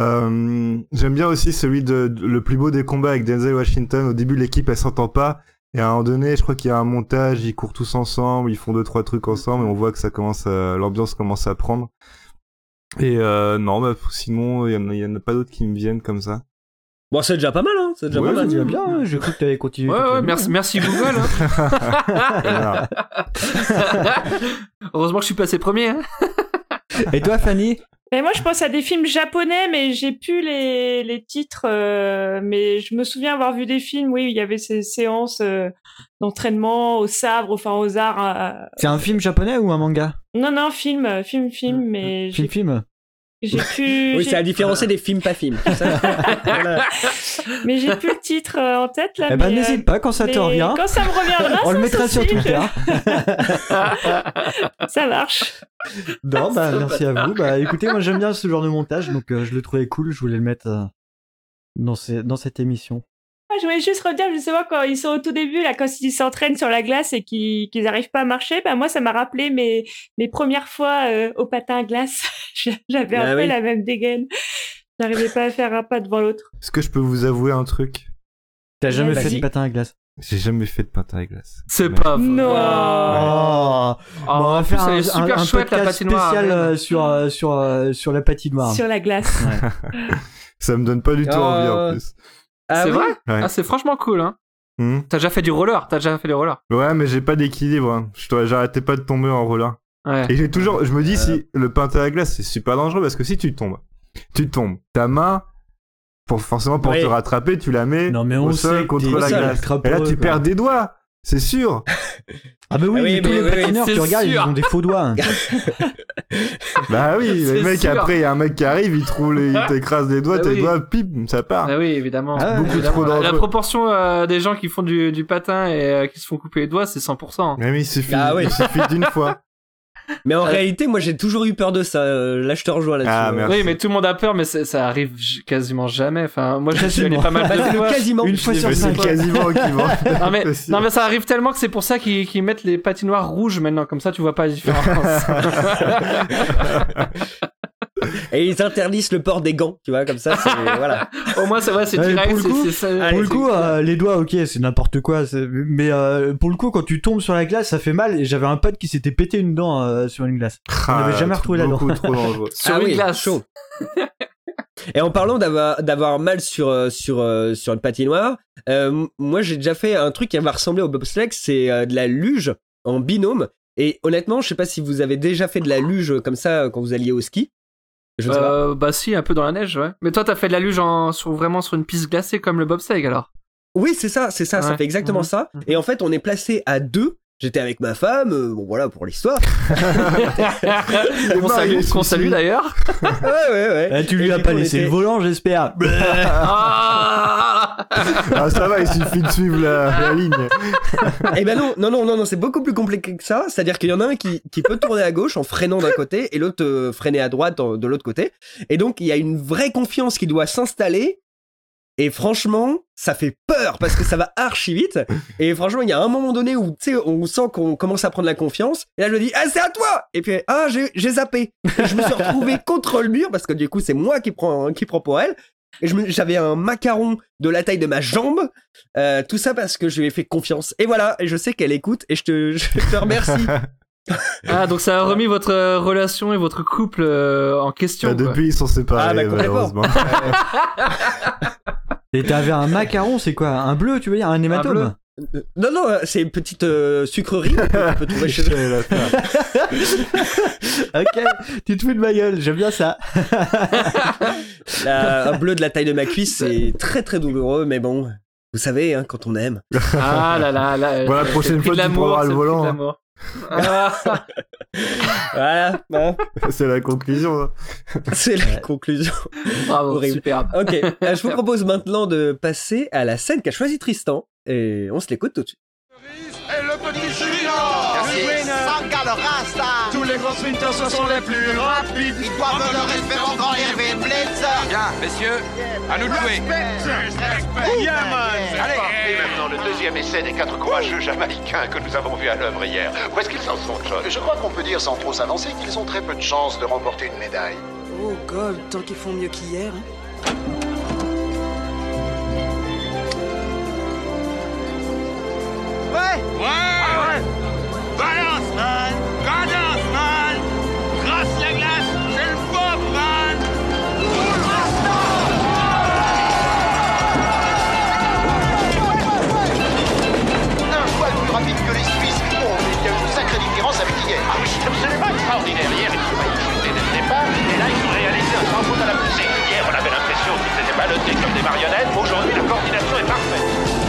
Euh, j'aime bien aussi celui de, de- le plus beau des combats avec Denzel Washington. Au début, l'équipe elle s'entend pas, Et à un moment donné, je crois qu'il y a un montage, ils courent tous ensemble, ils font deux trois trucs ensemble, et on voit que ça commence, à... l'ambiance commence à prendre. Et euh, non, bah sinon, il y en a, y en a pas d'autres qui me viennent comme ça. Bon, c'est déjà pas mal, hein. C'est déjà ouais, pas mal. C'est déjà bien. Hein. J'ai cru que t'avais continué. Ouais, ouais, merci, merci Google. Hein. Heureusement que je suis passé premier. Hein. Et toi, Fanny? Mais moi, je pense à des films japonais, mais j'ai plus les, les titres. Euh, mais je me souviens avoir vu des films, oui, où il y avait ces séances euh, d'entraînement au sabre, enfin aux arts. Euh... C'est un film japonais ou un manga? Non, non, film, film, film, mais film, j'ai... film. J'ai plus. Oui, j'ai... c'est à différencier des films pas films. Voilà. Mais j'ai plus le titre euh, en tête là. Eh ben, mais, n'hésite euh, pas quand ça te revient. Quand ça me reviendra, on le mettra sur Twitter. Ça marche. Non, bah merci à vous. Bah écoutez, moi j'aime bien ce genre de montage, donc euh, je le trouvais cool. Je voulais le mettre euh, dans, ces, dans cette émission. Ah, je voulais juste redire, justement, quand ils sont au tout début, là, quand ils s'entraînent sur la glace et qu'ils qu'ils arrivent pas à marcher, bah moi ça m'a rappelé mes mes premières fois euh, au patin à glace. J'avais Ah un peu oui. la même dégaine. J'arrivais pas à faire un pas devant l'autre. Est-ce que je peux vous avouer un truc? T'as jamais Vas-y. fait de patin à glace? J'ai jamais fait de patin à glace. C'est Ouais. pas vrai. Non. Oh, Oh, bon, on va en faire plus, elle un, est super un, un chouette, la podcast patinoire. spécial Arrête. euh, sur, euh, sur, euh, sur la patinoire. Sur la glace. Ça me donne pas du tout Euh, envie en plus. Ah c'est oui vrai? Ouais. Ah, c'est franchement cool, hein. Hmm. T'as déjà fait du roller, t'as déjà fait du roller. Ouais, mais j'ai pas d'équilibre. Hein. Je dois- J'arrêtais pas de tomber en roller. Ouais. Et j'ai toujours, je me dis si le patin à glace c'est super dangereux parce que si tu tombes, tu tombes, ta main, pour forcément pour Oui. te rattraper, tu la mets Non, mais on au sait sol que contre t'es la au sol, glace. ultra Et là peureux, tu quoi. perds des doigts, c'est sûr. Ah bah oui, Ah oui, mais tous mais les oui, patineurs, c'est tu regardes, sûr. ils ont des faux doigts. Bah oui, C'est le mec sûr. après, il y a un mec qui arrive, il te roule, et il t'écrase les doigts, Ah tes oui. doigts, pip, ça part. Ah oui, évidemment. Ah ouais, Beaucoup Évidemment. trop La- La dangereux. proportion euh, des gens qui font du, du patin et euh, qui se font couper les doigts, c'est cent pour cent. Mais oui, il suffit, Ah oui. il suffit d'une fois. Mais en Euh, réalité, moi j'ai toujours eu peur de ça. Euh, Là, je te rejoins là-dessus. Ah, Euh, merci. Oui, mais tout le monde a peur, mais c'est- ça arrive j- quasiment jamais. Enfin, moi, je suis allé Quasiment. pas mal Bah, de c'est le fois. quasiment. Une fois Je sur l'ai Mais fait c'est cinq. pas. quasiment équivalent. Non mais, C'est sûr. non mais ça arrive tellement que c'est pour ça qu'ils qu'ils mettent les patinoires rouges maintenant, comme ça tu vois pas la différence. Et ils interdisent le port des gants, tu vois, comme ça, c'est. Voilà. Au moins c'est vrai, c'est Ouais, direct. pour le c'est- coup- c'est ça- Allez, Pour le c'est coup, clair. euh, les doigts, ok, c'est n'importe quoi. c'est- Mais euh, pour le coup, quand tu tombes sur la glace, ça fait mal. Et j'avais un pote qui s'était pété une dent euh, sur une glace. On n'avait jamais retrouvé la dent. Beaucoup trop dangereux. Sur Ah une oui, glace. chaud. Et en parlant d'avoir d'avoir mal sur euh, sur euh, sur une patinoire, euh, m- moi j'ai déjà fait un truc qui va ressembler au bobsleigh, c'est euh, de la luge en binôme. Et honnêtement, je sais pas si vous avez déjà fait de la luge comme ça euh, quand vous alliez au ski. Je sais pas. Euh, bah si, un peu dans la neige, ouais. Mais toi t'as fait de la luge en, sur, vraiment sur une piste glacée comme le bobsleigh alors. Oui, c'est ça, c'est ça, ça Ouais. fait exactement Mhm. ça. Et en fait, on est placé à deux. J'étais avec ma femme, euh, bon voilà pour l'histoire. Qu'on salue, qu'on salue d'ailleurs. ouais, ouais, ouais. Eh, tu Et lui as du pas coup, on laissé était- le volant, j'espère. Ah Ah, ça va, il suffit de suivre la, la ligne. Eh ben non, non, non, non, non, c'est beaucoup plus compliqué que ça. C'est-à-dire qu'il y en a un qui, qui peut tourner à gauche en freinant d'un côté et l'autre euh, freiner à droite en- de l'autre côté. Et donc, il y a une vraie confiance qui doit s'installer. Et franchement, ça fait peur parce que ça va archi vite. Et franchement, il y a un moment donné où, tu sais, on sent qu'on commence à prendre la confiance. Et là, je me dis, ah, c'est à toi! Et puis, ah, j'ai j'ai zappé. Et je me suis retrouvé contre le mur parce que du coup, c'est moi qui prends, qui prends pour elle. Et je me- j'avais un macaron de la taille de ma jambe. Euh, tout ça parce que je lui ai fait confiance. Et voilà, et je sais qu'elle écoute et je te, je te remercie. Ah, donc ça a remis votre euh, relation et votre couple euh, en question. Bah, quoi. depuis, ils sont séparés, Ah, bah, complètement. malheureusement. Et t'avais un macaron, c'est quoi? Un bleu, tu veux dire? Un hématome? Euh, Non, non, euh, c'est une petite euh, sucrerie qu'on peut, qu'on peut trouver chez eux. Ok, tu te fous de ma gueule, j'aime bien ça. La- un bleu de la taille de ma cuisse, c'est très très douloureux, mais bon, vous savez, hein, quand on aime. Ah là là là. Bon, la prochaine c'est fois, de tu l'amour, prendras le c'est volant, de hein. l'amour. Ah. Voilà, hein, C'est la conclusion. hein. c'est la conclusion. Bravo, Horrible. superbe. Ok, euh, je vous propose maintenant de passer à la scène qu'a choisi Tristan, et on se l'écoute tout de suite. Et le petit suivant. Merci. Sanga le Rasta. Tous les grands sprinters, ce sont les plus rapides. Ils doivent le respect au grand Hervé Blitz. Bien, messieurs, à nous de jouer. Yeah, man. Allez, et maintenant le deuxième essai des quatre courageux Jamaïcains que nous avons vus à l'œuvre hier. Où est-ce qu'ils en sont, John? Je crois qu'on peut dire sans trop s'avancer qu'ils ont très peu de chances de remporter une médaille. Oh God, tant qu'ils font mieux qu'hier. Hein. des marionnettes, aujourd'hui la coordination est parfaite.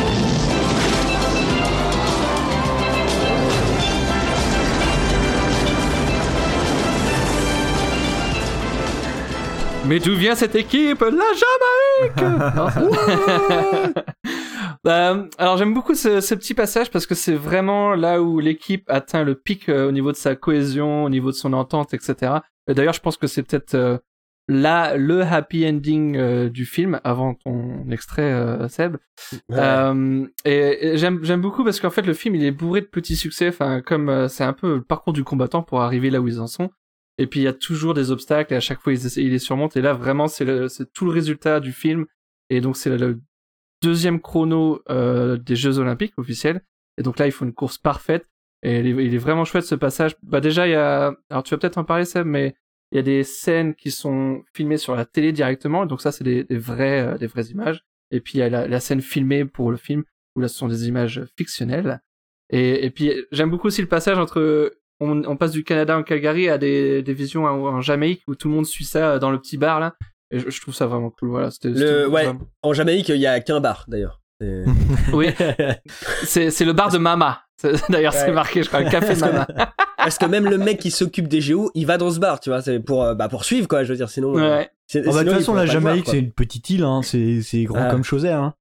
Mais d'où vient cette équipe? La Jamaïque. Non, euh, alors j'aime beaucoup ce, ce petit passage parce que c'est vraiment là où l'équipe atteint le pic euh, au niveau de sa cohésion, au niveau de son entente, et cetera. Et d'ailleurs, je pense que c'est peut-être euh, là le happy ending euh, du film avant ton extrait, euh, Seb. Ouais. Euh, et, et j'aime j'aime beaucoup parce qu'en fait le film il est bourré de petits succès. Enfin, comme euh, c'est un peu le parcours du combattant pour arriver là où ils en sont. Et puis il y a toujours des obstacles et à chaque fois ils essaient, ils les surmontent. Et là vraiment c'est le, c'est tout le résultat du film. Et donc c'est le, le deuxième chrono euh, des Jeux Olympiques officiels. Et donc là il faut une course parfaite. Et il est, il est vraiment chouette ce passage. Bah déjà il y a, alors tu vas peut-être en parler Seb, mais il y a des scènes qui sont filmées sur la télé directement. Donc ça c'est des, des vraies, euh, des vraies images. Et puis il y a la, la scène filmée pour le film où là ce sont des images fictionnelles. Et, et puis j'aime beaucoup aussi le passage entre On, on passe du Canada en Calgary à des, des visions en, en Jamaïque où tout le monde suit ça dans le petit bar là. Et je, je trouve ça vraiment cool. Voilà, c'était, c'était le, ouais, vraiment... en Jamaïque, il y a qu'un bar d'ailleurs. C'est... Oui, c'est, c'est le bar de Mama. C'est, d'ailleurs, ouais. C'est marqué, je crois, le café Mama. Parce que même le mec qui s'occupe des géos, il va dans ce bar, tu vois, c'est pour, bah, pour suivre quoi, je veux dire, sinon. Ouais. C'est, oh, bah, de toute façon, la Jamaïque, c'est une petite île, hein. c'est, c'est grand ah. comme Chausey, hein.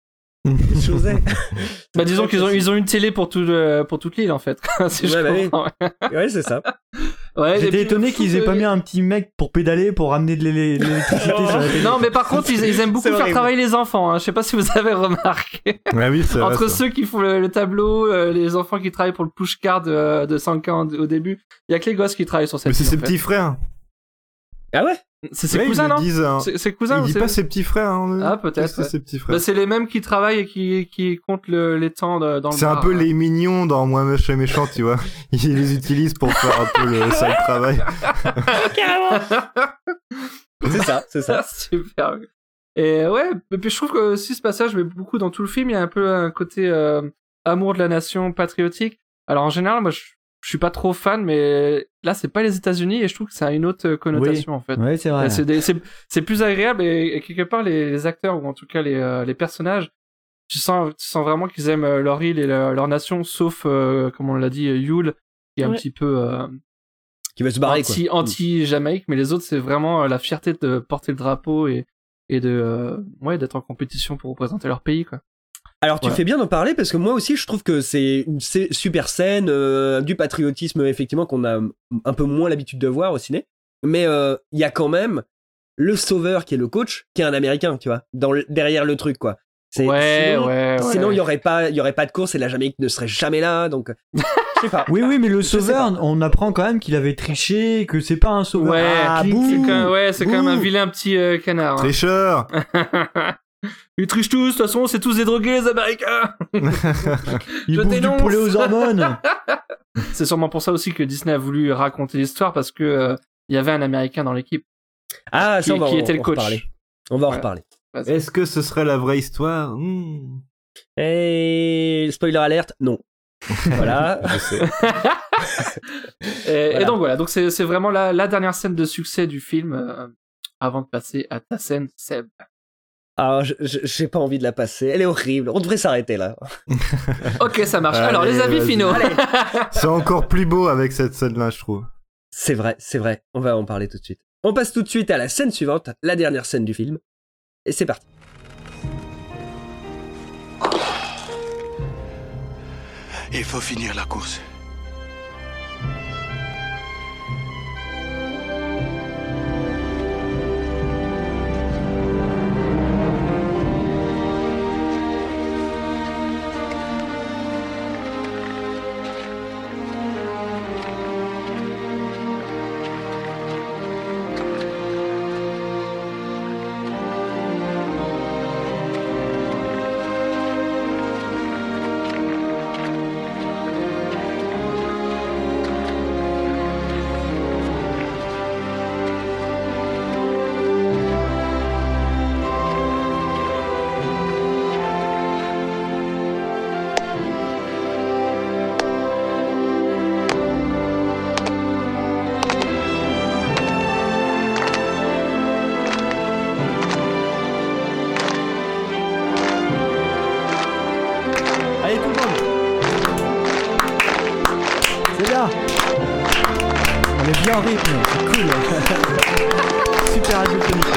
Bah disons qu'ils ont ils ont une télé pour tout le, pour toute l'île en fait. Si ouais, je bah oui. Ouais, c'est ça. Ouais, j'étais étonné qu'ils aient pas mis un petit mec pour pédaler pour ramener de l'électricité oh. sur la télé. Non mais par contre ils, ils aiment beaucoup faire travailler les enfants, hein. Je sais pas si vous avez remarqué. Ouais, oui, c'est entre vrai, ceux qui font le, le tableau, euh, les enfants qui travaillent pour le pushcart de, de cinq ans au début, il y a que les gosses qui travaillent sur cette. Mais c'est île, ses en fait. petits frères. Ah ouais. C'est ses ouais, cousins, non disent, hein. c'est, c'est cousins. Il dit c'est... pas ses petits frères. Hein, ah peut-être. C'est ouais. ses petits frères. Bah, c'est les mêmes qui travaillent et qui qui comptent le, les temps de, dans le. C'est bar, un peu hein. les mignons dans Moi moche et méchant, tu vois. Ils les utilisent pour faire un peu le sale travail. Carrément. C'est ça, c'est ça. Super. Et ouais, et puis je trouve que aussi ce passage, mais beaucoup dans tout le film, il y a un peu un côté euh, amour de la nation, patriotique. Alors en général, moi je Je suis pas trop fan, mais là, c'est pas les États-Unis et je trouve que ça a une autre connotation, oui. en fait. Ouais, c'est vrai. C'est, des, c'est, c'est plus agréable et, et quelque part, les, les acteurs, ou en tout cas les, euh, les personnages, tu sens, tu sens vraiment qu'ils aiment leur île et leur, leur nation, sauf, euh, comme on l'a dit, Yule, qui est ouais. un petit peu... Euh, qui va se barrer, anti, quoi. Anti-Jamaïque, mais les autres, c'est vraiment la fierté de porter le drapeau et, et de, euh, ouais, d'être en compétition pour représenter leur pays, quoi. Alors tu ouais. fais bien d'en parler parce que moi aussi je trouve que c'est une super scène, euh, du patriotisme effectivement qu'on a un peu moins l'habitude de voir au ciné, mais il euh, y a quand même le sauveur qui est le coach, qui est un Américain, tu vois, dans le, derrière le truc quoi. C'est, ouais, sinon, ouais, sinon il ouais. y aurait pas, il y aurait pas de course et la Jamaïque ne serait jamais là, donc je sais pas. Oui, oui, mais le sauveur, on apprend quand même qu'il avait triché, que c'est pas un sauveur. Ouais, ah, c'est, quand, ouais, c'est quand même un vilain petit euh, canard. Tricheur. Hein. Ils trichent tous, de toute façon, c'est tous des drogués, les Américains. Ils bouffent du poulet aux hormones. C'est sûrement pour ça aussi que Disney a voulu raconter l'histoire, parce que euh, il y avait un Américain dans l'équipe. Ah, qui, ça, on va, qui on, était on le coach. Reparler. On va en ouais. reparler. Vas-y. Est-ce que ce serait la vraie histoire mmh. Et spoiler alerte, non. Voilà. Je sais. et, voilà. et donc voilà, donc c'est, c'est vraiment la, la dernière scène de succès du film, euh, avant de passer à ta scène, Seb. Ah, je, je, j'ai pas envie de la passer. Elle est horrible. On devrait s'arrêter là. Ok, ça marche. Allez, Alors, les avis vas-y. finaux. Allez. C'est encore plus beau avec cette scène-là, je trouve. C'est vrai, c'est vrai. On va en parler tout de suite. On passe tout de suite à la scène suivante, la dernière scène du film. Et c'est parti. Il faut finir la course. bien en rythme, c'est cool. Super radiophonique.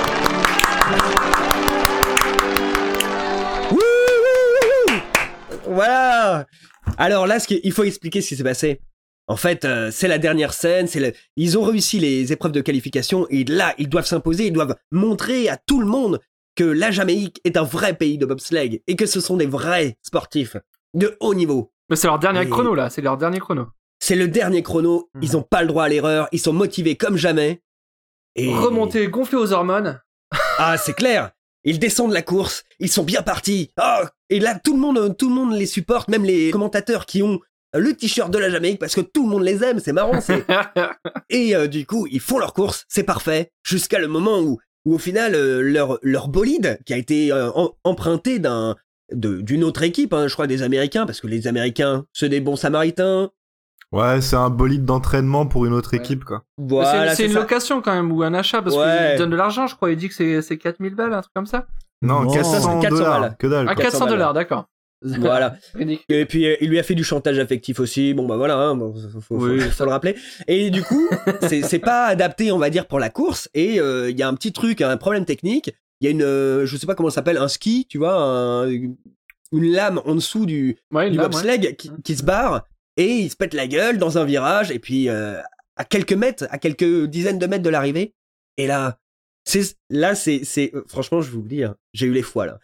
Voilà. Alors là, ce qu'il il faut expliquer ce qui s'est passé. En fait, euh, c'est la dernière scène. C'est le... Ils ont réussi les épreuves de qualification et là, ils doivent s'imposer. Ils doivent montrer à tout le monde que la Jamaïque est un vrai pays de bobsleigh et que ce sont des vrais sportifs de haut niveau. Mais c'est leur dernier Et- chrono là, c'est leur dernier chrono. C'est le dernier chrono. Mmh. Ils ont pas le droit à l'erreur. Ils sont motivés comme jamais. Et... Remonter, gonfler aux hormones. Ah, c'est clair. Ils descendent la course, ils sont bien partis. Oh, et là, tout le monde, tout le monde les supporte, même les commentateurs qui ont le t-shirt de la Jamaïque parce que tout le monde les aime. C'est marrant. C'est... et euh, du coup, ils font leur course, c'est parfait, jusqu'à le moment où, où au final, euh, leur leur bolide qui a été euh, em- emprunté d'un de, d'une autre équipe, hein, je crois des Américains, parce que les Américains, c'est des bons Samaritains. Ouais, c'est un bolide d'entraînement pour une autre équipe, quoi. Voilà, c'est c'est c'est une ça. location quand même ou un achat parce Ouais. qu'il donne de l'argent, je crois. Il dit que c'est c'est quatre mille balles, un truc comme ça. Non, Non, quatre cents quatre cents dollars, balles. que dalle. Ah, quoi. quatre cents balles. dollars, d'accord. Voilà. Ridicule. Et puis euh, il lui a fait du chantage affectif aussi. Bon bah voilà, hein, bon, faut, faut, Oui. faut, faut le rappeler. Et du coup, c'est c'est pas adapté, on va dire, pour la course. Et il euh, y a un petit truc, un problème technique. Il y a une, euh, je sais pas comment ça s'appelle, un ski, tu vois, un- une lame en dessous du, Ouais, une du lame, bobsleigh ouais. qui, qui se barre et il se pète la gueule dans un virage. Et puis euh, à quelques mètres, à quelques dizaines de mètres de l'arrivée. Et là, c'est là, c'est c'est euh, franchement, je vais vous le dire, j'ai eu les foies là.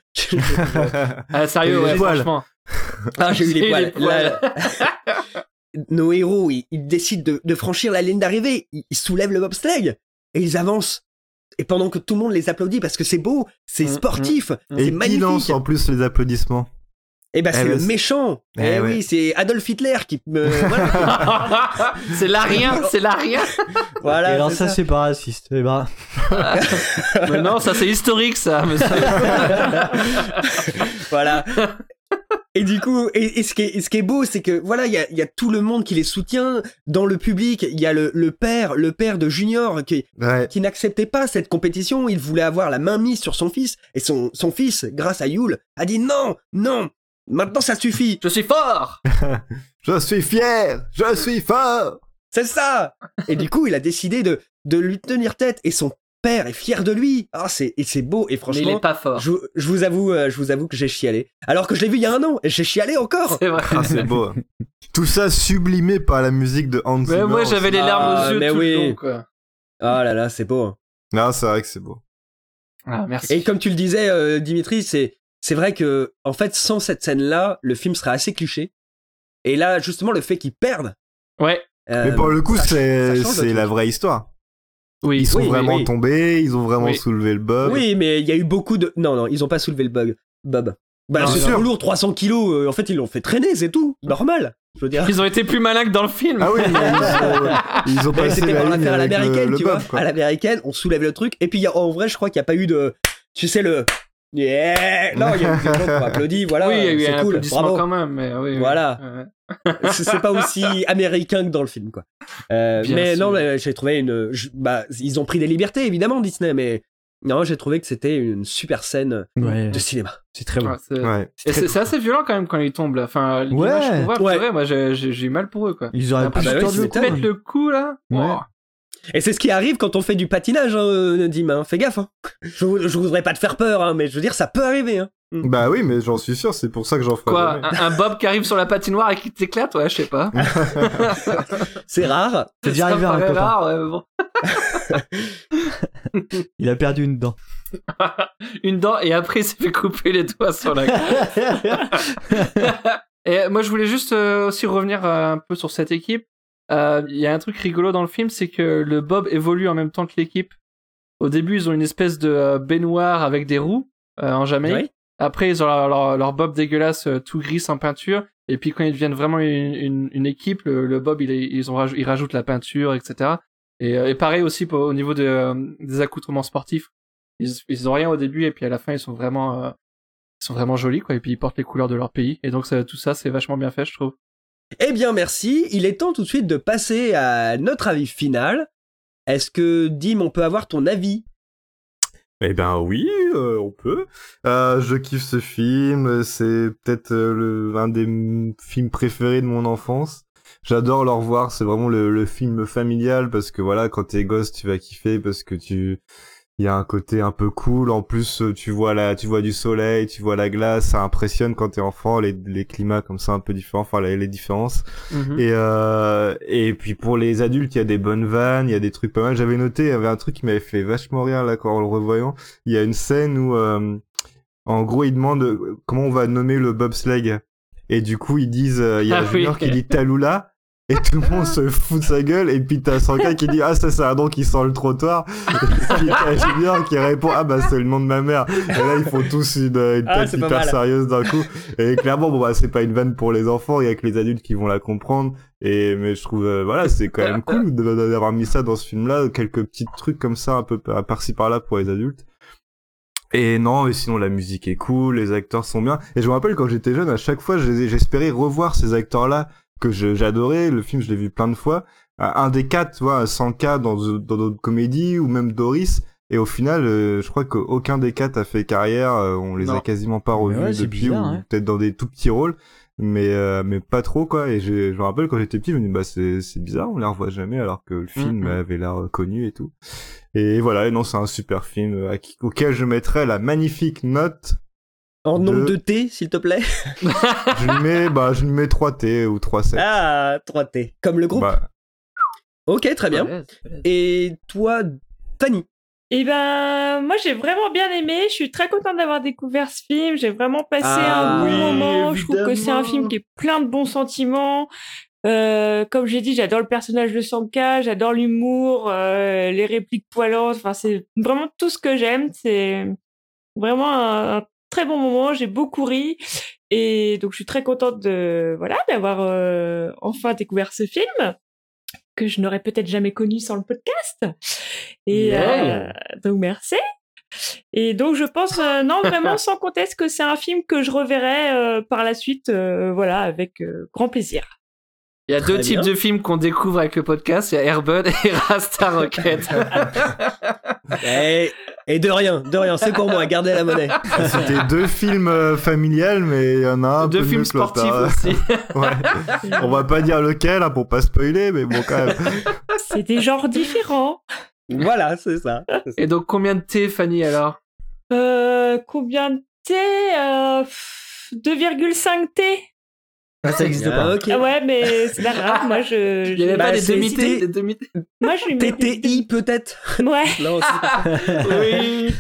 Ah, sérieux, ouais, Les poils. franchement. Ah, j'ai eu J'ai les eu poils. les poils. Là, là. Nos héros, ils, ils décident de, de franchir la ligne d'arrivée. Ils, ils soulèvent le bobsleigh et ils avancent. Et pendant que tout le monde les applaudit parce que c'est beau, c'est Mm, sportif, Et c'est qui magnifique. lance en plus les applaudissements? Et ben Eh c'est ben, le c'est- méchant. Eh Eh ouais. oui, c'est Adolf Hitler qui me. Voilà. C'est l'arien, c'est l'arien. Voilà, Et alors c'est ça, ça. c'est pas raciste. Eh ben, Mais non, ça c'est historique, ça, monsieur. Voilà. Et du coup, et, et ce, qui est, ce qui est beau, c'est que voilà, il y a, il y a tout le monde qui les soutient. Dans le public, il y a le, le père, le père de Junior qui, Ouais. qui n'acceptait pas cette compétition. Il voulait avoir la main mise sur son fils. Et son, son fils, grâce à Yule, a dit non, non, maintenant ça suffit. Je suis fort. Je suis fier! Je suis fort! C'est ça. Et du coup, il a décidé de, de lui tenir tête. Et son père est fier de lui. Ah, c'est, et c'est beau. Et Mais franchement, il est pas fort. je, je vous avoue, euh, je vous avoue que j'ai chialé. Alors que je l'ai vu il y a un an. Et j'ai chialé encore. C'est vrai. Ah, c'est beau. Tout ça sublimé par la musique de Hans Mais Zimmer. moi j'avais les larmes Ah, aux yeux mais tout oui. le long, quoi. Ah là là, c'est beau. Ah, c'est vrai que c'est beau. Ah, merci. Et comme tu le disais, euh, Dimitri, c'est c'est vrai que en fait, sans cette scène-là, le film serait assez cliché. Et là, justement, le fait qu'ils perdent. Ouais. euh, Mais pour le coup, ça- c'est ça change le c'est la truc. vraie histoire. Oui. Ils sont oui, vraiment oui. tombés, ils ont vraiment Oui. soulevé le bob. Oui, mais il y a eu beaucoup de. Non, non, ils ont pas soulevé le bug. Bob. Bah, Non, c'est sûr. trop lourd, trois cents kilos. euh, en fait, ils l'ont fait traîner, c'est tout. Normal. Je veux dire. Ils ont été plus malins que dans le film. Ah oui, mais ils ont, ils ont Mais passé c'était la par ligne l'affaire à avec le, l'américaine, le tu bob, vois. quoi. À l'américaine, on soulève le truc. Et puis, il y a, en vrai, je crois qu'il n'y a pas eu de. Tu sais, le. Yeah Non, il y a eu des gens qui ont applaudi. Voilà. oui, il y a eu c'est un cool. applaudissement Bravo. quand même, mais oui. oui. Voilà. Ouais. c'est c'est pas aussi américain que dans le film, quoi. Euh, Bien mais sûr. non, mais j'ai trouvé une. je- bah, ils ont pris des libertés, évidemment, Disney, mais non, j'ai trouvé que c'était une super scène ouais, de cinéma. c'est très bon. Ouais, c'est Ouais. et c'est- c'est assez violent quand même quand ils tombent là. Enfin, l'image Ouais. qu'on voit, Ouais. purée, moi j'ai j'ai- j'ai eu mal pour eux quoi. Ils auraient Après, pu bah se oui, tordre c'est le ils cou. mettent le coup là. Ouais. Oh. Et c'est ce qui arrive quand on fait du patinage, hein, euh, Dim. Hein. Fais gaffe. Hein. Je, je voudrais pas te faire peur, hein, mais je veux dire, ça peut arriver. Hein. Bah oui, mais j'en suis sûr, c'est pour ça que j'en ferai Quoi, jamais. un, un Bob qui arrive sur la patinoire et qui t'éclate, ouais, je sais pas. C'est rare. C'est déjà Ça arrivé à un paraît copain. rare, ouais, mais bon. Il a perdu une dent. Une dent et après il s'est fait couper les doigts sur la gueule. Et moi je voulais juste euh, aussi revenir euh, un peu sur cette équipe. Euh, Il y a un truc rigolo dans le film, c'est que le Bob évolue en même temps que l'équipe. Au début ils ont une espèce de euh, baignoire avec des roues euh, en Jamaïque. Oui. Après ils ont leur, leur, leur Bob dégueulasse euh, tout gris sans peinture. Et puis quand ils deviennent vraiment une, une, une équipe, le, le Bob il est, ils, ont, raj- ils rajoutent la peinture, et cetera. Et, euh, et pareil aussi pour, au niveau de, euh, des accoutrements sportifs. Ils, ils ont rien au début et puis à la fin ils sont vraiment, euh, ils sont vraiment jolis quoi. Et puis ils portent les couleurs de leur pays. Et donc ça, tout ça c'est vachement bien fait je trouve. Eh bien, merci. Il est temps tout de suite de passer à notre avis final. Est-ce que, Dim, on peut avoir ton avis? Eh ben oui, euh, on peut. Euh, je kiffe ce film, c'est peut-être euh, le, un des m- films préférés de mon enfance. j'adore le revoir. C'est vraiment le, le film familial parce que voilà, quand t'es gosse, tu vas kiffer parce que tu, il y a un côté un peu cool. En plus, tu vois la, tu vois du soleil, tu vois la glace, ça impressionne quand t'es enfant, les, les climats comme ça un peu différents, enfin les, les différences. Mhm. Et euh, et puis pour les adultes, il y a des bonnes vannes, il y a des trucs pas mal. J'avais noté, il y avait un truc qui m'avait fait vachement rire là quand en le revoyant. Il y a une scène où, euh, en gros, ils demandent comment on va nommer le bobsleigh. Et du coup, ils disent, euh, il y a Ah Junior oui. qui dit Talula. Et tout le monde se fout de sa gueule, et puis t'as Sanka qui dit ah ça c'est un nom qui sent le trottoir, et puis t'as Junior qui répond ah bah c'est le nom de ma mère, et là ils font tous une, une Ah, tête c'est pas hyper mal. sérieuse d'un coup, et clairement bon bah c'est pas une vanne pour les enfants, il y a que les adultes qui vont la comprendre, et mais je trouve euh, voilà c'est quand même cool de- de- d'avoir mis ça dans ce film là, quelques petits trucs comme ça un peu par- par-ci par-là pour les adultes. Et non, et sinon la musique est cool, les acteurs sont bien. Et je me rappelle quand j'étais jeune, à chaque fois j'ai- j'espérais revoir ces acteurs-là que je- j'adorais. Le film, je l'ai vu plein de fois. Euh, Un des quatre, tu vois, Sanka dans dans d'autres comédies ou même Doris. Et au final, euh, je crois qu'aucun des quatre a fait carrière. euh, on les Non. a quasiment pas revus ouais, c'est depuis, bizarre, ou hein. peut-être dans des tout petits rôles, mais euh, mais pas trop quoi. Et j'ai- je me rappelle quand j'étais petit, je me dis bah c'est c'est bizarre, on les revoit jamais alors que le film Mhm. avait l'air euh, connu et tout. Et voilà, et non, c'est un super film euh, à qui- auquel je mettrais la magnifique note. En nombre de- de T, s'il te plaît. Je lui mets, bah, je lui mets trois T ou trois sept. Ah, trois T. Comme le groupe. Bah, Ok, très bien. Balèze, balèze. Et toi, Fanny? Eh ben, moi j'ai vraiment bien aimé. Je suis très contente d'avoir découvert ce film. J'ai vraiment passé Ah, un bon oui, moment. Je trouve que c'est un évidemment. film qui est plein de bons sentiments. Euh, comme j'ai dit, j'adore le personnage de Sanka, j'adore l'humour, euh, les répliques poilantes. Enfin, c'est vraiment tout ce que j'aime. C'est vraiment un, un très bon moment. J'ai beaucoup ri. Et donc, je suis très contente de, voilà, d'avoir euh, enfin découvert ce film que je n'aurais peut-être jamais connu sans le podcast. Et Yeah. euh, donc, merci. Et donc, je pense, euh, non, vraiment, sans conteste, que c'est un film que je reverrai euh, par la suite, euh, voilà, avec euh, grand plaisir. Il y a Très deux types bien. de films qu'on découvre avec le podcast, il y a Airbud et Rasta Rocket. et, et de rien, de rien, c'est pour moi, gardez la monnaie. c'était deux films euh, familiales, mais il y en a un Deux peu films mieux que l'autre, sportifs hein. aussi. Ouais. On va pas dire lequel hein, pour pas spoiler, mais bon quand même. C'est des genres différents. Voilà, c'est ça. Et donc combien de thé, Fanny, alors? Euh, combien de T euh, pff, deux virgule cinq T. Ah, ça existe Ah, pas. ok. Ah ouais, mais c'est pas grave. Moi, je. Il y avait je- pas bah, des c'est- demi-thé, c'était- des demi-thé? Moi, je lui mets. T T I peut-être. Ouais. Non, c'est- Oui.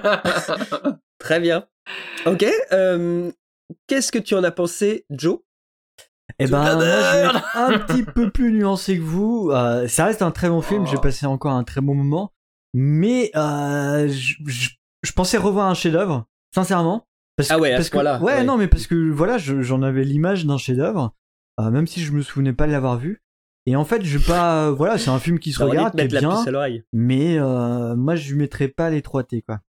Très bien. Ok. euh, Qu'est-ce que tu en as pensé, Joe? Eh ben, moi, je vais être un petit peu plus nuancé que vous. Euh, ça reste un très bon film. J'ai passé encore un très bon moment. Mais euh, je, je- je pensais revoir un chef-d'œuvre, sincèrement. Parce Ah que- ouais, à parce ce que, point-là, ouais, ouais. non, mais parce que voilà, je- j'en avais l'image d'un chef-d'œuvre, euh, même si je me souvenais pas de l'avoir vu. Et en fait, je vais pas. Voilà, c'est un film qui se T'aurais dû regarde, te qui est mettre la bien. puce à l'oreille. Mais euh, moi, je lui mettrais pas les trois T, quoi.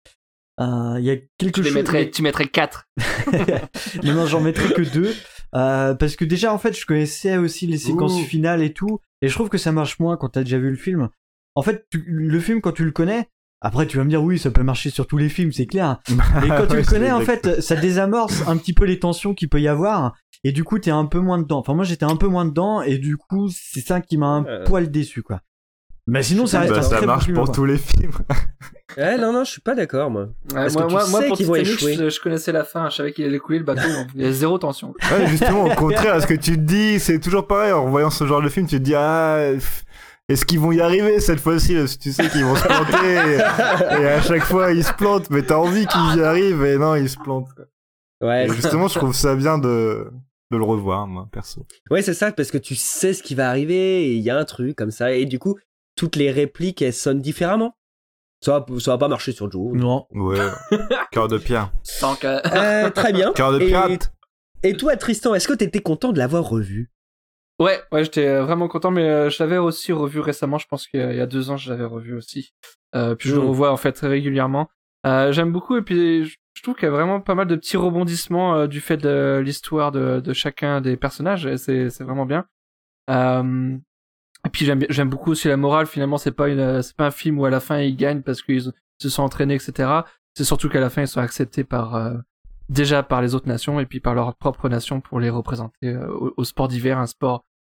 Euh, Il y a quelque Tu, les chose. mettrais, tu mettrais quatre. non, non, j'en mettrais que deux. Euh, parce que déjà, en fait, je connaissais aussi les séquences Ouh. finales et tout. Et je trouve que ça marche moins quand t'as déjà vu le film. En fait, tu- le film, quand tu le connais, après, tu vas me dire, oui, ça peut marcher sur tous les films, c'est clair. Mais quand tu Ouais, le c'est connais, en exact. fait, ça désamorce un petit peu les tensions qu'il peut y avoir. Et du coup, t'es un peu moins dedans. Enfin, moi, j'étais un peu moins dedans. Et du coup, c'est ça qui m'a un Euh. poil déçu, quoi. Mais sinon, ça reste Bah, un ça très bon marche film, pour quoi. tous les films. Ouais, non, non, je suis pas d'accord, moi. Ouais, Parce moi, que tu moi, moi, sais pour qu'ils vont Titanic, échouer. je, je connaissais la fin, je savais qu'il allait couler le bateau, donc il y a zéro tension. Ouais, justement, au contraire, ce que tu te dis, c'est toujours pareil. En voyant ce genre de film, tu te dis, ah, pff, est-ce qu'ils vont y arriver cette fois-ci? Parce que tu sais qu'ils vont se planter. et, et à chaque fois, ils se plantent, mais t'as envie qu'ils y arrivent, et non, ils se plantent. quoi. Ouais, Et justement, je trouve ça bien de, de le revoir, moi, perso. ouais, c'est ça, parce que tu sais ce qui va arriver, et il y a un truc comme ça, et du coup, toutes les répliques, elles sonnent différemment. Ça va, ça va pas marcher sur Joe. Non. Ouais. Cœur de pierre. Tant que... Euh, très bien. Cœur de Et- pirate. Et toi, Tristan, est-ce que t'étais content de l'avoir revu? Ouais, ouais, j'étais euh, vraiment content, mais euh, je l'avais aussi revu récemment. Je pense qu'il y a il y a deux ans, je l'avais revu aussi. Euh, puis je le Mm. revois en fait très régulièrement. Euh, j'aime beaucoup, et puis je je trouve qu'il y a vraiment pas mal de petits rebondissements euh, du fait de l'histoire de, de chacun des personnages. Et c'est c'est vraiment bien. Euh, et puis j'aime j'aime beaucoup aussi la morale. Finalement, c'est pas une c'est pas un film où à la fin ils gagnent parce qu'ils se sont entraînés, et cetera. C'est surtout qu'à la fin ils sont acceptés par euh, déjà par les autres nations et puis par leur propre nation pour les représenter euh, au, au sport d'hiver, un sport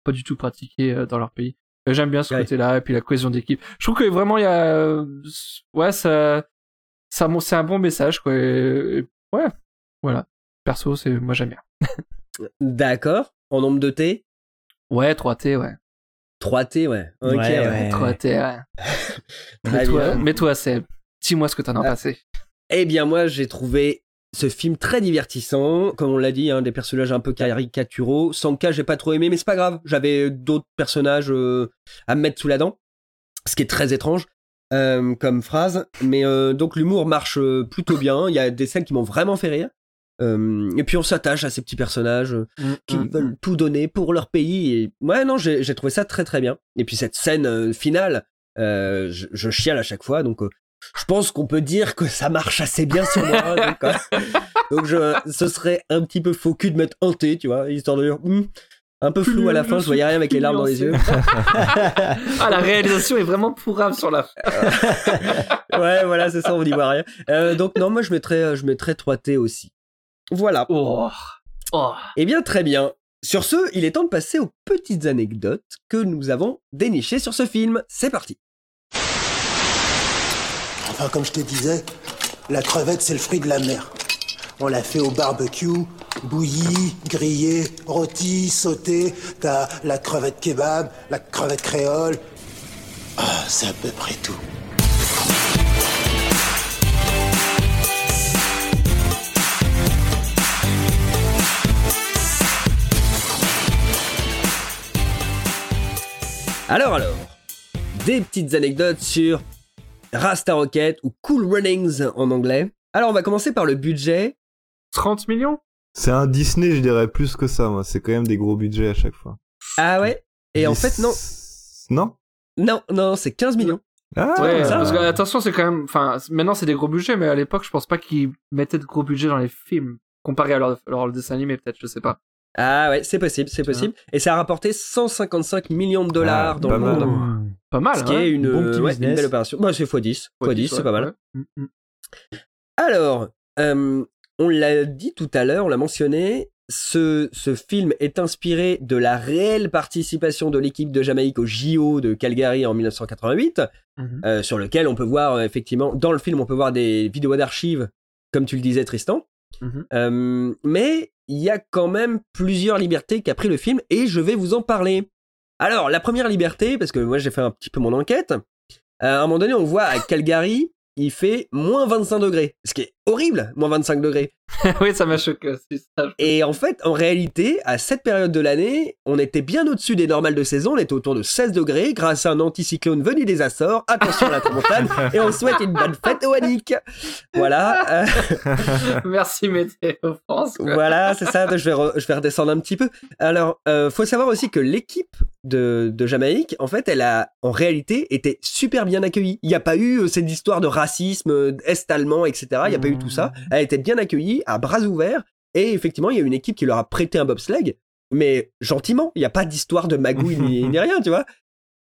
pas du tout pratiqué euh, dans leur pays. Et j'aime bien ce Ouais. côté-là et puis la cohésion d'équipe. Je trouve que vraiment il y a, euh, ouais, ça, ça, bon, c'est un bon message quoi. Et, et, ouais, voilà. Perso, c'est, moi j'aime bien. D'accord. En nombre de T? Ouais, trois T, ouais. trois T, ouais. Ok, Ouais, ouais. ouais. trois T, ouais. Très Mais toi, bien. mais toi, c'est, dis-moi ce que t'en as Ah. pensé. Eh bien, moi, j'ai trouvé ce film très divertissant. Comme on l'a dit, hein, des personnages un peu caricaturaux. Sanka, j'ai pas trop aimé, mais c'est pas grave. J'avais d'autres personnages euh, à me mettre sous la dent. Ce qui est très étrange euh, comme phrase. Mais euh, donc, l'humour marche euh, plutôt bien. Il y a des scènes qui m'ont vraiment fait rire. Euh, et puis, on s'attache à ces petits personnages euh, qui Mm, mm, veulent tout donner pour leur pays. Et ouais, non, j'ai, j'ai trouvé ça très très bien. Et puis, cette scène euh, finale, euh, je, je chiale à chaque fois. Donc, euh, je pense qu'on peut dire que ça marche assez bien sur moi. donc, euh, donc je, ce serait un petit peu faux cul de mettre un T, tu vois, histoire de dire hmm, un peu flou à la fin, je voyais rien avec les larmes dans les yeux. Ah, la réalisation est vraiment pourrave sur la fin. Ouais, voilà, c'est ça, on n'y voit rien. Euh, donc non, moi je mettrais, je mettrais trois T aussi. Voilà. Oh. Oh. Eh bien, très bien. Sur ce, il est temps de passer aux petites anecdotes que nous avons dénichées sur ce film. C'est parti. Enfin, comme je te disais, la crevette, c'est le fruit de la mer. On l'a fait au barbecue, bouillie, grillée, rôtie, sautée. T'as la crevette kebab, la crevette créole. Ah, c'est à peu près tout. Alors, alors, des petites anecdotes sur Rasta Rocket ou Cool Runnings en anglais. Alors, on va commencer par le budget. trente millions? C'est un Disney, je dirais plus que ça, moi. C'est quand même des gros budgets à chaque fois. Ah ouais? Et en dix fait, non. Non? Non, non, c'est quinze millions. Ah, Ouais, ça, parce que ouais. attention, c'est quand même, enfin, maintenant c'est des gros budgets, mais à l'époque, je pense pas qu'ils mettaient de gros budgets dans les films comparé à leur, leur dessin animé, peut-être, je sais pas. Ah ouais, c'est possible, c'est possible. Et ça a rapporté cent cinquante-cinq millions de dollars Ah, dans pas le mal. monde. Pas mal, Ce qui ouais. est une, Bon petit ouais, une business. belle opération. Bah, c'est fois dix. fois dix, c'est ouais, pas mal. ouais. Mm, mm. Alors, euh, on l'a dit tout à l'heure, on l'a mentionné, ce, ce film est inspiré de la réelle participation de l'équipe de Jamaïque au J O de Calgary en mille neuf cent quatre-vingt-huit, Mhm. euh, sur lequel on peut voir, euh, effectivement, dans le film, on peut voir des vidéos d'archives, comme tu le disais, Tristan. Mhm. Euh, mais il y a quand même plusieurs libertés qu'a pris le film, et je vais vous en parler. Alors, la première liberté, parce que moi j'ai fait un petit peu mon enquête, à un moment donné, on voit à Calgary, il fait moins vingt-cinq degrés. Ce qui est horrible, moins vingt-cinq degrés. Oui, ça m'a choqué aussi. Ça. Et en fait, en réalité, à cette période de l'année, on était bien au-dessus des normales de saison. On était autour de seize degrés grâce à un anticyclone venu des Açores. Attention à la tramontane. Et on souhaite une bonne fête aux Annick. Voilà. euh, Merci Météo France. quoi. voilà, c'est ça. Je vais, re- je vais redescendre un petit peu. Alors, euh, faut savoir aussi que l'équipe de, de Jamaïque, en fait, elle a, en réalité, été super bien accueillie. Il n'y a pas eu euh, cette histoire de racisme euh, est-allemand, et cetera. Il n'y a pas eu tout ça. Elle a été bien accueillie, à bras ouverts. Et effectivement, il y a une équipe qui leur a prêté un bobsleigh, mais gentiment. Il n'y a pas d'histoire de magouille ni, ni rien, tu vois.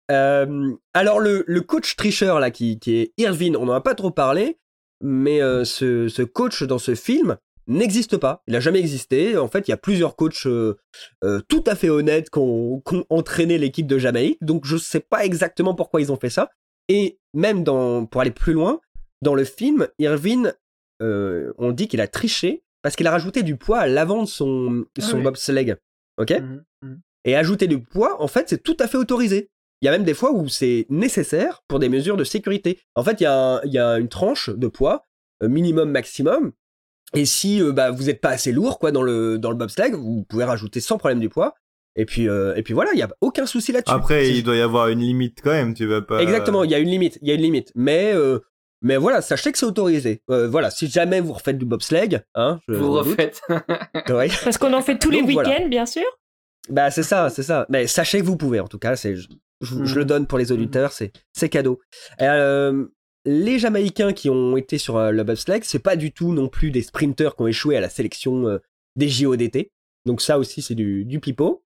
Euh, alors, le, le coach tricheur, là, qui, qui est Irvin, on n'en a pas trop parlé, mais euh, ce, ce coach dans ce film n'existe pas. Il n'a jamais existé. En fait, il y a plusieurs coachs euh, euh, tout à fait honnêtes qui ont, qui ont entraîné l'équipe de Jamaïque. Donc, je ne sais pas exactement pourquoi ils ont fait ça. Et même dans, pour aller plus loin, dans le film, Irvin, euh, on dit qu'il a triché parce qu'il a rajouté du poids à l'avant de son, Ah son oui. bobsleigh. Ok ? Mhm, mhm. Et ajouter du poids, en fait, c'est tout à fait autorisé. Il y a même des fois où c'est nécessaire pour des mesures de sécurité. En fait, il y a, un- il y a une tranche de poids, euh, minimum, maximum. Et si euh, bah, vous n'êtes pas assez lourd quoi, dans le, dans le bobsleigh, vous pouvez rajouter sans problème du poids. Et puis, euh, et puis voilà, il n'y a aucun souci là-dessus. Après, C'est- il doit y avoir une limite quand même, tu vas pas... Exactement, il y a une limite, il y a une limite. Mais, euh, mais voilà, sachez que c'est autorisé. Euh, voilà, si jamais vous refaites du bobsleigh, hein, je, Vous je doute. refaites. Ouais. Parce qu'on en fait tous les Donc, week-ends, voilà. bien sûr. Bah c'est ça, c'est ça. Mais sachez que vous pouvez, en tout cas, c'est, je, je- je le donne pour les auditeurs, c'est, c'est cadeau. Euh, les Jamaïcains qui ont été sur euh, le bobsleigh, c'est pas du tout non plus des sprinters qui ont échoué à la sélection euh, des J O d'été. Donc ça aussi, c'est du, du pipeau.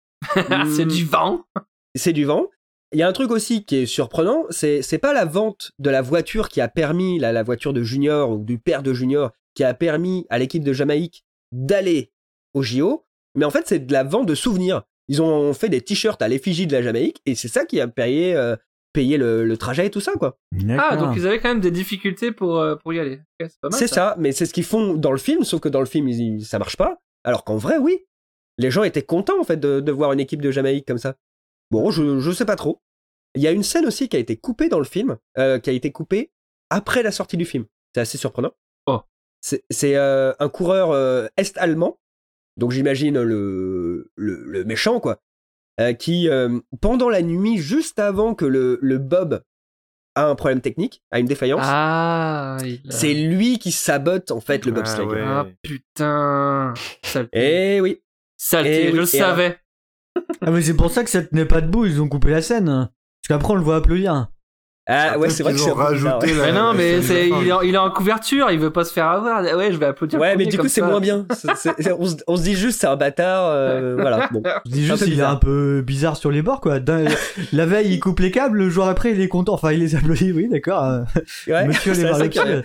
C'est du vent. C'est du vent. Il y a un truc aussi qui est surprenant, c'est, c'est pas la vente de la voiture qui a permis, la, la voiture de Junior ou du père de Junior, qui a permis à l'équipe de Jamaïque d'aller au J O, mais en fait c'est de la vente de souvenirs. Ils ont fait des t-shirts à l'effigie de la Jamaïque et c'est ça qui a payé, euh, payé le, le trajet et tout ça, quoi. Ah, donc ils avaient quand même des difficultés pour, euh, pour y aller. Okay, c'est pas mal, c'est ça. ça, mais c'est ce qu'ils font dans le film, sauf que dans le film, ils, ça marche pas. Alors qu'en vrai, oui. Les gens étaient contents, en fait, de, de voir une équipe de Jamaïque comme ça. Bon, je, je sais pas trop. Il y a une scène aussi qui a été coupée dans le film, euh, qui a été coupée après la sortie du film. C'est assez surprenant. Oh. C'est, c'est euh, un coureur euh, est-allemand, donc j'imagine le, le, le méchant, quoi, euh, qui, euh, pendant la nuit, juste avant que le, le Bob a un problème technique, a une défaillance, ah, il a... c'est lui qui sabote, en fait, le bobsleigh. Ah, ouais. Ah putain. Eh oui. Saleté, eh je oui. le savais. Ah mais c'est pour ça que ça tenait pas debout, ils ont coupé la scène. Parce qu'après on le voit applaudir. Ah ouais, c'est vrai que c'est rajouté. Ouais. Mais non, mais c'est, il, est en, il est en couverture, il veut pas se faire avoir. Ouais, je vais applaudir. Ouais, mais du coup, c'est ça. moins bien. C'est, c'est, on, se, on se dit juste, c'est un bâtard. Euh, voilà. Bon. On se dit juste, il est un peu bizarre sur les bords, quoi. D'un, la veille, il coupe les câbles, le jour après, il est content. Enfin, il les applaudit, oui, d'accord. Ouais, Monsieur les barbecues.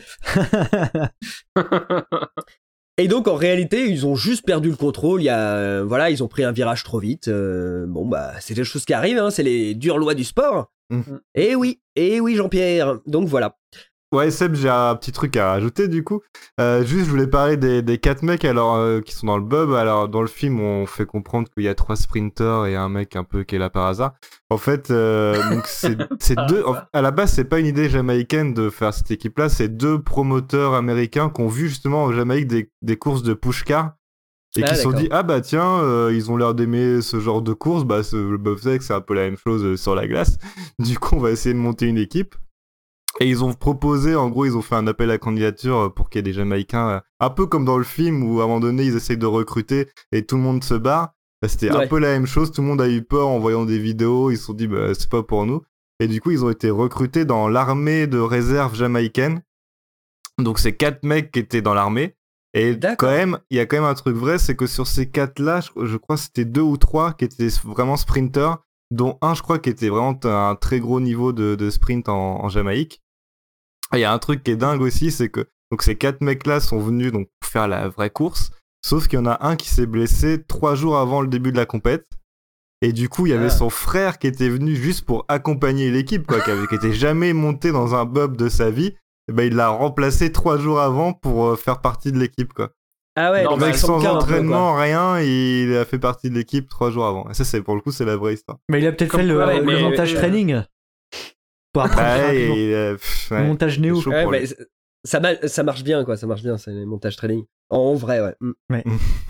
Et donc, en réalité, ils ont juste perdu le contrôle. Il y a, euh, voilà, ils ont pris un virage trop vite. Euh, bon, bah, c'est des choses qui arrivent, hein. C'est les dures lois du sport. Mmh. Et oui, et oui, Jean-Pierre. Donc voilà. Ouais, Seb, j'ai un petit truc à rajouter du coup. Euh, juste, je voulais parler des, des quatre mecs alors euh, qui sont dans le Bob. Alors, dans le film, on fait comprendre qu'il y a trois sprinters et un mec un peu qui est là par hasard. En fait, euh, donc c'est, c'est deux. À la base, c'est pas une idée jamaïcaine de faire cette équipe-là. C'est deux promoteurs américains qui ont vu justement au Jamaïque des, des courses de push-car et ah, qui se sont dit ah bah tiens, euh, ils ont l'air d'aimer ce genre de course. Bah, ce, le bobsleigh, c'est un peu la même chose euh, sur la glace. Du coup, on va essayer de monter une équipe. Et ils ont proposé, en gros, ils ont fait un appel à candidature pour qu'il y ait des Jamaïcains, un peu comme dans le film où à un moment donné ils essayent de recruter et tout le monde se barre. C'était ouais. un peu la même chose, tout le monde a eu peur en voyant des vidéos, ils se sont dit bah c'est pas pour nous. Et du coup ils ont été recrutés dans l'armée de réserve jamaïcaine. Donc c'est quatre mecs qui étaient dans l'armée. Et D'accord. quand même, il y a quand même un truc vrai, c'est que sur ces quatre-là, je, je crois que c'était deux ou trois qui étaient vraiment sprinters, dont un je crois qui était vraiment un très gros niveau de, de sprint en, en Jamaïque. Il y a un truc qui est dingue aussi, c'est que donc ces quatre mecs-là sont venus donc pour faire la vraie course, sauf qu'il y en a un qui s'est blessé trois jours avant le début de la compète, et du coup il y avait ah. son frère qui était venu juste pour accompagner l'équipe, quoi, qui, avait, qui était jamais monté dans un bob de sa vie, et ben il l'a remplacé trois jours avant pour euh, faire partie de l'équipe, quoi. Ah ouais, donc donc avec sans entraînement, peu, rien, il a fait partie de l'équipe trois jours avant. Et ça, c'est pour le coup, c'est la vraie histoire. Mais il a peut-être Comme fait le, ouais, le montage euh, training. Pour apprendre ouais, et, euh, pff, ouais, le montage néo. Ouais, mais ça, ça marche bien, quoi. Ça marche bien, c'est les montages training. En vrai, ouais. Mm. ouais.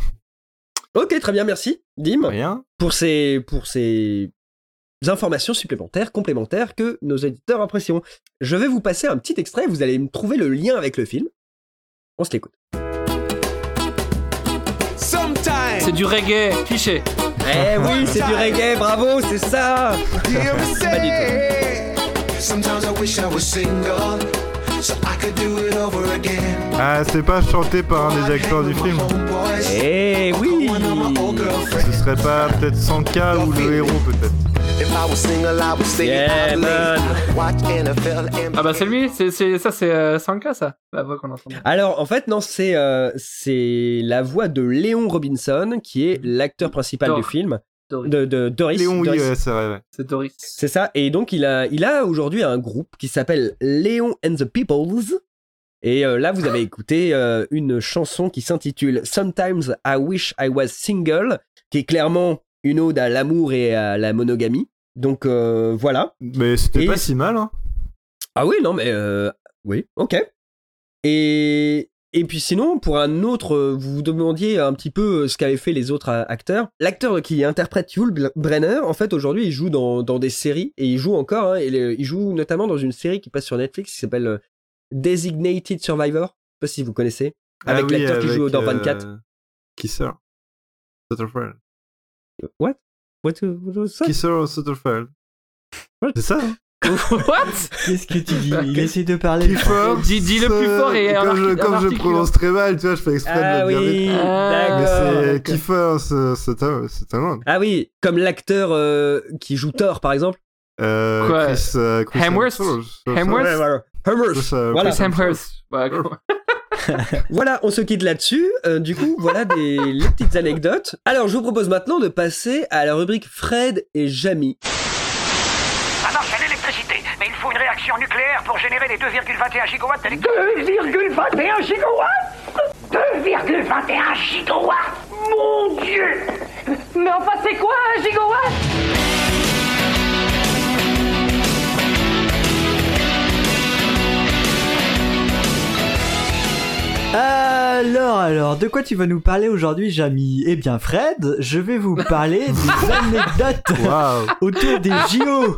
Ok, très bien, merci, Dim. Rien. Pour ces, pour ces informations supplémentaires, complémentaires que nos éditeurs apprécieront. Je vais vous passer un petit extrait. Vous allez me trouver le lien avec le film. On se l'écoute. C'est du reggae, cliché. Eh oui, c'est du reggae, bravo, c'est ça. Pas du tout. Ah, c'est pas chanté par un des acteurs du film. Eh oui. Ce serait pas peut-être Sanka ou le héros peut-être. Yeah, man. Ah bah c'est lui, c'est, c'est, ça c'est euh, Sanka ça, la voix qu'on entend. Alors en fait non, c'est, euh, c'est la voix de Léon Robinson qui est l'acteur principal Dor- du film. Doris. De, de Doris. Léon, Doris. oui, ouais, c'est vrai. Ouais. C'est Doris. C'est ça, et donc il a, il a aujourd'hui un groupe qui s'appelle Léon and the Peoples. Et euh, là vous avez écouté euh, une chanson qui s'intitule Sometimes I Wish I Was Single, qui est clairement une ode à l'amour et à la monogamie. Donc euh, voilà. Mais c'était et... pas si mal, hein. Ah oui, non, mais euh... oui, ok. Et... et puis sinon, pour un autre, vous vous demandiez un petit peu ce qu'avaient fait les autres acteurs. L'acteur qui interprète Yul Brynner, en fait, aujourd'hui, il joue dans, dans des séries, et il joue encore, hein, et le... il joue notamment dans une série qui passe sur Netflix, qui s'appelle euh, Designated Survivor. Je sais pas si vous connaissez. Avec ah oui, l'acteur avec, qui joue dans vingt-quatre. Euh... Kisser. Sutherland. What? What, what ça? Kisser Sutherland. C'est ça, hein? What? Qu'est-ce que tu dis? Il essaie de parler. Kiefer, dis, dis le plus fort et comme je, comme je prononce très mal, tu vois, je fais exprès ah de le oui, dire. Ah, mais c'est Kiefer, c'est un, c'est un nom. Ah oui, comme l'acteur euh, qui joue Thor, par exemple. Euh, Quoi? Chris, euh, Chris Hemsworth. Hemsworth. Ouais, voilà. Hemsworth. Chris, euh, voilà. Chris Hemsworth. Ouais, Voilà, on se quitte là-dessus. Euh, du coup, voilà des, les petites anecdotes. Alors, je vous propose maintenant de passer à la rubrique Fred et Jamy. Ça marche à l'électricité, mais il faut une réaction nucléaire pour générer les deux virgule vingt et un gigawatts d'électricité. deux virgule vingt et un gigawatts deux virgule vingt et un gigawatts Mon Dieu. Mais enfin, c'est quoi un gigawatt? Alors, alors, de quoi tu vas nous parler aujourd'hui, Jamy? Eh bien, Fred, je vais vous parler des anecdotes Wow. autour des J O.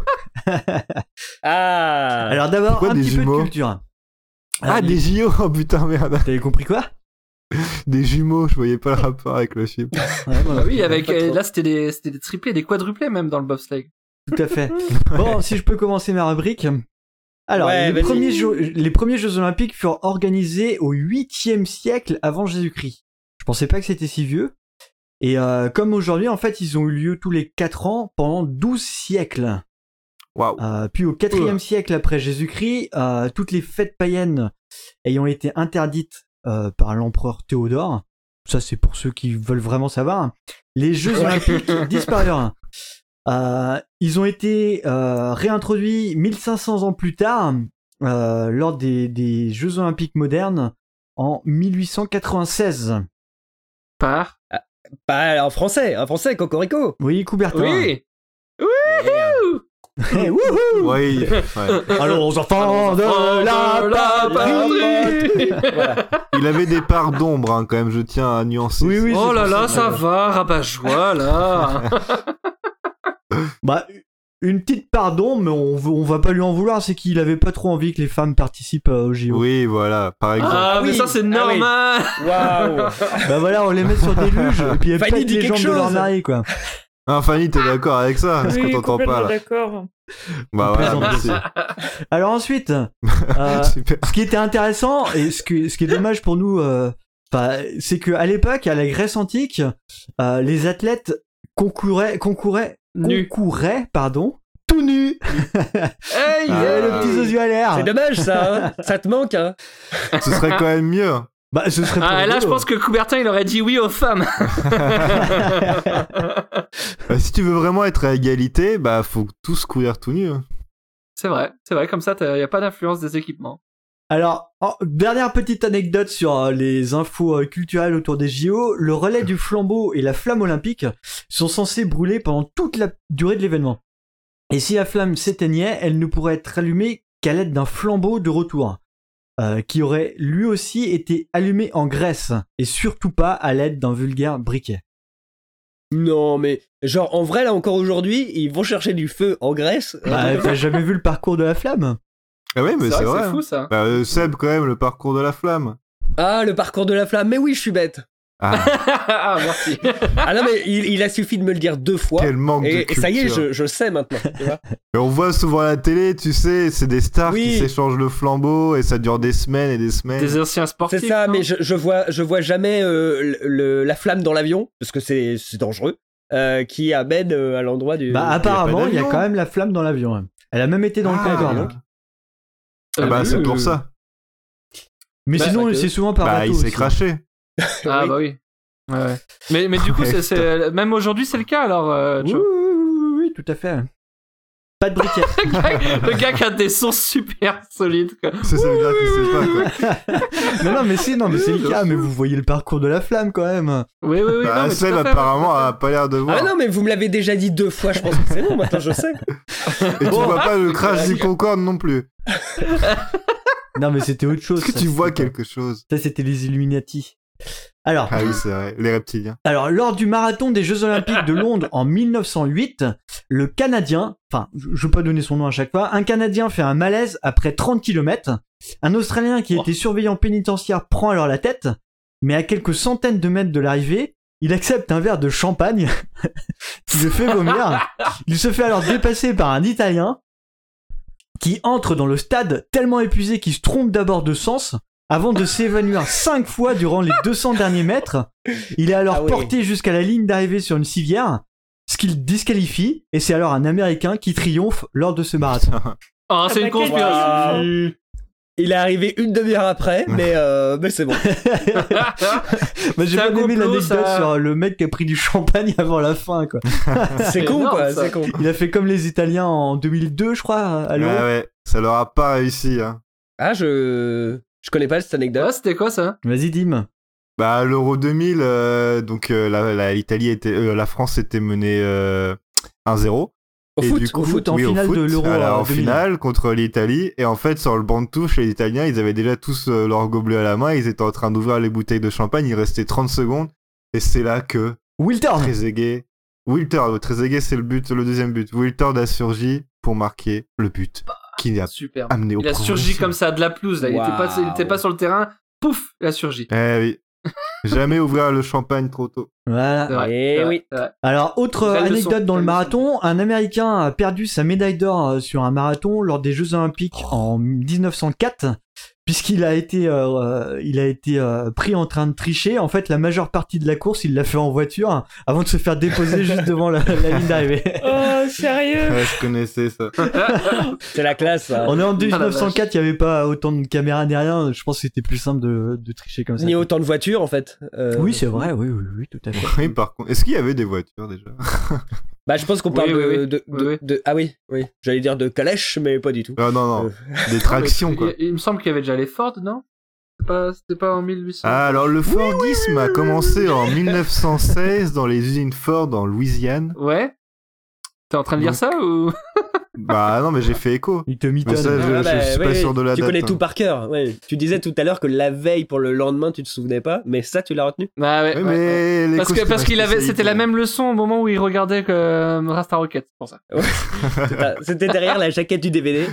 Ah. Alors d'abord, Pourquoi un des petit peu jumeaux de culture. Ah, Alors, des J O, oh putain, merde. T'avais compris quoi? Des jumeaux, je voyais pas le rapport avec le film. Ah oui, avec euh, là c'était des c'était des triplés, des quadruplés même dans le bobsleigh. Tout à fait. Bon, si je peux commencer ma rubrique. Alors, Ouais, les, vas-y. premiers jeux, les premiers Jeux Olympiques furent organisés au huitième siècle avant Jésus-Christ. Je pensais pas que c'était si vieux. Et euh, comme aujourd'hui, en fait, ils ont eu lieu tous les quatre ans pendant douze siècles. Waouh. Euh, puis au quatrième Ouh. siècle après Jésus-Christ, euh, toutes les fêtes païennes ayant été interdites euh, par l'empereur Théodore, ça c'est pour ceux qui veulent vraiment savoir, les Jeux Olympiques disparurent. Euh, ils ont été euh, réintroduits mille cinq cents ans plus tard euh, lors des, des Jeux Olympiques modernes en mille huit cent quatre-vingt-seize. Par Pas en français, en français, Cocorico. Oui, Coubertin. Oui. Wouhou. Hey, wouhou. Oui. Ouais. Allons aux enfants de la patrie. Voilà. Il avait des parts d'ombre, hein, quand même, je tiens à nuancer. Oui, oui. Oh c'est là pour là, ça. ça va, rabat-joie là. Bah, une petite pardon, mais on, veut- on va pas lui en vouloir, c'est qu'il avait pas trop envie que les femmes participent euh, au J O. Oui, voilà, par exemple. Ah, mais oui. ça c'est Ah oui. normal. Waouh. Bah voilà, on les met sur des luges, et puis elles Fanny pètent dit les quelque jambes de leur chose. mari, quoi. Ah, Fanny, t'es d'accord avec ça? Est-ce Oui, qu'on t'entend complètement pas, là? d'accord. Bah voilà, Plaisante. merci. Alors ensuite, euh, Super. ce qui était intéressant, et ce, que, ce qui est dommage pour nous, euh, bah, c'est qu'à l'époque, à la Grèce antique, euh, les athlètes concouraient, concouraient, Nus. concouraient, pardon, tout nus. Hey, Ils avaient le petit zozo à l'air. C'est dommage ça, hein. Ça te manque, hein. Ce serait quand même mieux. Bah, ce serait Ah, pas là, je rigolo. pense que Coubertin, il aurait dit oui aux femmes. Bah, si tu veux vraiment être à égalité, bah faut tous courir tout nu. hein. C'est vrai, c'est vrai, comme ça, il n'y a pas d'influence des équipements. Alors, oh, dernière petite anecdote sur euh, les infos euh, culturelles autour des J O. Le relais du flambeau et la flamme olympique sont censés brûler pendant toute la durée de l'événement. Et si la flamme s'éteignait, elle ne pourrait être allumée qu'à l'aide d'un flambeau de retour, euh, qui aurait lui aussi été allumé en Grèce, et surtout pas à l'aide d'un vulgaire briquet. Non, mais genre en vrai là encore aujourd'hui, ils vont chercher du feu en Grèce. Bah, t'as jamais vu le parcours de la flamme? Ah ouais, mais C'est c'est vrai que vrai. c'est fou, hein. ça. Bah, euh, Seb, quand même, le parcours de la flamme. Ah, le parcours de la flamme. Mais oui, je suis bête. Ah, Ah, merci. Ah non, mais il, il a suffi de me le dire deux fois. quel manque de Et, et culture. ça y est, je, je sais maintenant. Tu vois. Et on voit souvent à la télé, tu sais, c'est des stars Oui. qui s'échangent le flambeau et ça dure des semaines et des semaines. Des anciens sportifs. C'est ça, non mais je, je vois, je vois jamais euh, le, le- la flamme dans l'avion parce que c'est c'est dangereux. Euh, qui amène euh, à l'endroit du. Bah, apparemment, il y a d'avion. quand même la flamme dans l'avion. hein. Elle a même été dans Ah, le Concorde. donc. Ah bah, c'est pour ça. Mais Bah, sinon, ok. c'est souvent par Bah, bateau il s'est aussi. craché. Ah, Oui. bah oui. Ouais, ouais. Mais, mais du coup, c'est, c'est... même aujourd'hui, c'est le cas alors, euh, Oui, Joe. oui, oui, oui, oui, tout à fait. Pas de briquet. Le gars- le gars qui a des sons super solides, quoi. C'est ça veut dire qu'il sait pas, quoi. non, non, mais c'est, non, mais c'est le cas, mais vous voyez le parcours de la flamme quand même. Oui, oui, oui. Bah, non, mais Seb, tout à fait, apparemment, a pas l'air de voir. Ah non, mais vous me l'avez déjà dit deux fois. Je pense que c'est bon. Maintenant, je sais. Et tu vois pas le crash du Concorde non plus. Non, mais c'était autre chose. Est-ce que ça, tu vois c'était- quelque chose? Ça, c'était les Illuminati. Alors, Ah oui, c'est vrai, les reptiliens. alors, lors du marathon des Jeux Olympiques de Londres en mille neuf cent huit, le Canadien, enfin, je je vais pas donner son nom à chaque fois, un Canadien fait un malaise après trente kilomètres. Un Australien qui était surveillant pénitentiaire prend alors la tête, mais à quelques centaines de mètres de l'arrivée, il accepte un verre de champagne qui le fait vomir. Il se fait alors dépasser par un Italien qui entre dans le stade tellement épuisé qu'il se trompe d'abord de sens avant de s'évanouir cinq fois durant les deux cents derniers mètres. Il est alors Ah oui. porté jusqu'à la ligne d'arrivée sur une civière, ce qui le disqualifie, et c'est alors un Américain qui triomphe lors de ce marathon. Oh, c'est Ah une bah, quel conspiration. Waouh. il est arrivé une demi-heure après, mais, euh, mais c'est bon. Bah, j'ai C'est un bien aimé complot, l'anecdote ça. sur le mec qui a pris du champagne avant la fin, quoi. C'est con, énorme, quoi, ça. c'est con. Il a fait comme les Italiens en deux mille deux, je crois, à l'Euro. Ouais, ouais, ça leur a pas réussi. Hein. Ah, je... Je connais pas cette anecdote. Ah, c'était quoi ça? Vas-y, Dim. Bah, à l'Euro deux mille, euh, donc euh, la, la, l'Italie était, euh, la France était menée euh, un zéro. Au Et foot, du coup, au foot, en oui, finale au foot, de l'Euro, voilà, euh, en deux mille. finale contre l'Italie. Et en fait, sur le banc de touche, les Italiens, ils avaient déjà tous euh, leur gobelet à la main. Ils étaient en train d'ouvrir les bouteilles de champagne. Il restait trente secondes. Et c'est là que Wiltord. Trezeguet, Wiltord, Trezeguet, c'est le but, le deuxième but. Wiltord a surgi pour marquer le but qui a Super. amené au Il a surgi comme ça de la pelouse, là. Il, était pas, il était pas sur le terrain. Pouf, il a surgi. Eh oui. Jamais ouvrir le champagne trop tôt. Voilà. C'est vrai, Eh c'est vrai, oui. c'est vrai. Alors, autre Belle leçon, anecdote dans le belle marathon, un Américain a perdu sa médaille d'or euh, sur un marathon lors des Jeux Olympiques en dix-neuf cent quatre, puisqu'il a été, euh, il a été euh, pris en train de tricher. En fait, la majeure partie de la course, il l'a fait en voiture avant de se faire déposer juste devant la, la ligne d'arrivée. Oh, sérieux? Ouais, je connaissais ça. C'est la classe, ça. On est en Ah, la dix-neuf cent quatre, il n'y avait pas autant de caméras ni rien. Je pense que c'était plus simple de, de tricher comme ça. Ni autant de voitures, en fait. Euh, Oui, c'est vrai, oui, oui, oui, tout à fait. Oui, par contre, est-ce qu'il y avait des voitures déjà? Bah, je pense qu'on Oui, parle oui, de, oui. de, Oui, de- oui. de- Ah oui, oui. J'allais dire de calèche, mais pas du tout. Ah non, non, Euh, des tractions Mais quoi. Il, il me semble qu'il y avait déjà les Ford, non? C'était pas, c'était pas en mille huit cents? Ah, alors le Fordisme a commencé en mille neuf cent seize dans les usines Ford en Louisiane. Ouais. T'es en train de lire Donc- ça ou? Bah non, mais j'ai fait écho. Il te Mais mitonne. ça, je, Ah je bah, suis oui, pas oui. sûr de la tu date. connais hein. tout par cœur. Ouais. Tu disais tout à l'heure que la veille pour le lendemain, tu te souvenais pas, mais ça, tu l'as retenu. Ah ouais, Oui, ouais, ouais. mais l'écho, Parce que c'est parce ma qu'il avait, c'était la spécialité. même leçon au moment où il regardait que euh, Rasta Rocket, c'est pour ça. C'était- C'était derrière la jaquette du D V D.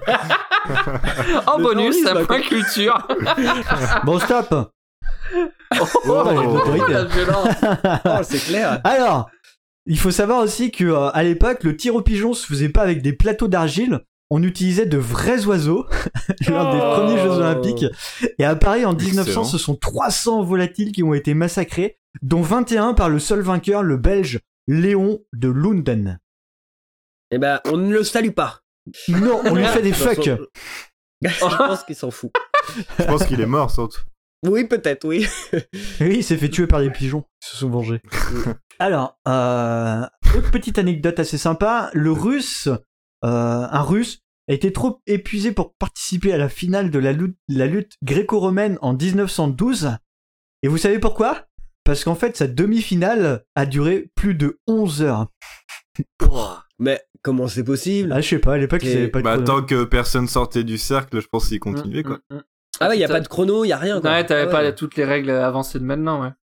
En Le bonus, tourisme, un quoi. point culture. Bon, stop. Oh, Oh, j'ai de l'autorité. la violence. Oh, c'est clair. Alors, il faut savoir aussi que euh, à l'époque, le tir au pigeon se faisait pas avec des plateaux d'argile. On utilisait de vrais oiseaux lors des Oh. premiers Jeux Olympiques. Et à Paris, en dix-neuf cents, Excellent. ce sont trois cents volatiles qui ont été massacrés, dont vingt et un par le seul vainqueur, le Belge Léon de Lunden. Eh ben, on ne le salue pas. Non, on lui fait des De toute façon, fuck. Je pense qu'il s'en fout. Je pense qu'il est mort surtout. Oui, peut-être, oui. Oui, il s'est fait tuer par des pigeons. Ils se sont vengés. Alors, euh, autre petite anecdote assez sympa. Le russe, euh, un russe, a été trop épuisé pour participer à la finale de la lutte, la lutte gréco-romaine en dix-neuf cent douze. Et vous savez pourquoi? Parce qu'en fait, sa demi-finale a duré plus de onze heures. Mais comment c'est possible? Ah, je sais pas, à l'époque, ils Et- avaient pas de Bah, chrono. tant que personne sortait du cercle, je pense qu'il continuait quoi. Mm, mm, mm. Ah ouais, y a pas de chrono, y a rien. Quoi. Ouais, t'avais Ah pas ouais. toutes les règles avancées de maintenant, ouais.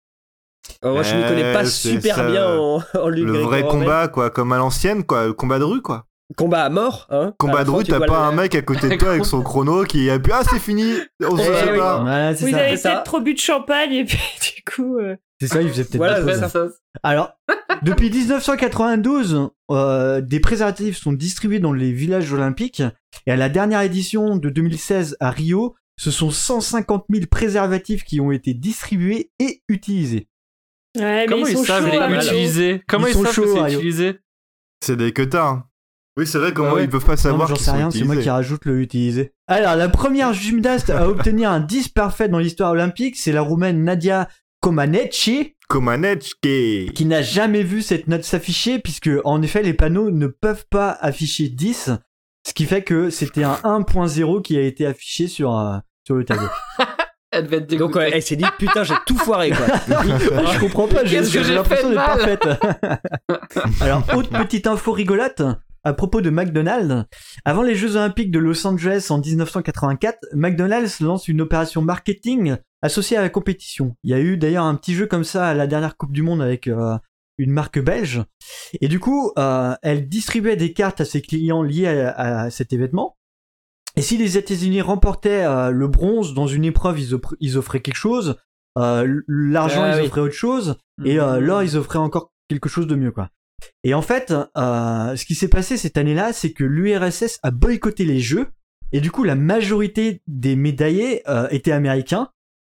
Oh, moi, je m'y connais pas Eh, c'est super ça, bien en, en lutte Le vrai gréco-romaine. combat quoi, comme à l'ancienne quoi, le combat de rue quoi. Combat à mort, hein. À Combat la de fin, rue, tu t'as vois pas le- un mec à côté de toi avec son chrono qui appuie, ah c'est fini, on se Eh oui. sépare. Voilà, c'est Vous ça. avez c'est ça. peut-être trop bu de champagne et puis du coup. euh, C'est ça, il faisait peut-être Voilà, pas c'est ça. ça. Alors, depuis dix-neuf cent quatre-vingt-douze, euh, des préservatifs sont distribués dans les villages olympiques. Et à la dernière édition de deux mille seize à Rio, ce sont cent cinquante mille préservatifs qui ont été distribués et utilisés. Ouais, mais Comment ils ils sont savent chauds, les à Rio. utiliser? Comment Ils ils, sont savent chauds, que c'est Mario. utilisé? C'est des queutards. hein. Oui, c'est vrai, comment Ouais. ils peuvent pas Non, savoir mais j'en qu'ils sais sont rien, c'est moi utilisés. qui rajoute le utilisé. Alors, la première gymnaste à obtenir un dix parfait dans l'histoire olympique, c'est la roumaine Nadia Comaneci, Comaneci. qui n'a jamais vu cette note s'afficher, puisque, en effet, les panneaux ne peuvent pas afficher dix, ce qui fait que c'était un un point zéro qui a été affiché sur, euh, sur le tableau. Elle devait être dégoûtée. Donc, ouais, elle s'est dit, putain, j'ai tout foiré, quoi. Je comprends pas, j'ai Qu'est-ce que j'ai j'ai l'impression fait de d'être mal parfaite. Alors, autre petite info rigolote à propos de McDonald's. Avant les Jeux Olympiques de Los Angeles en dix-neuf cent quatre-vingt-quatre, McDonald's lance une opération marketing associée à la compétition. Il y a eu d'ailleurs un petit jeu comme ça à la dernière Coupe du Monde avec euh, une marque belge. Et du coup, euh, elle distribuait des cartes à ses clients liés à, à cet événement. Et si les États-Unis remportaient euh, le bronze dans une épreuve, ils, offre- ils offraient quelque chose. Euh, l'argent, Ah ils oui. offraient autre chose. Et euh, Mhm. l'or, ils offraient encore quelque chose de mieux, quoi. Et en fait, euh, ce qui s'est passé cette année-là, c'est que l'U R S S a boycotté les Jeux. Et du coup, la majorité des médaillés euh, étaient américains.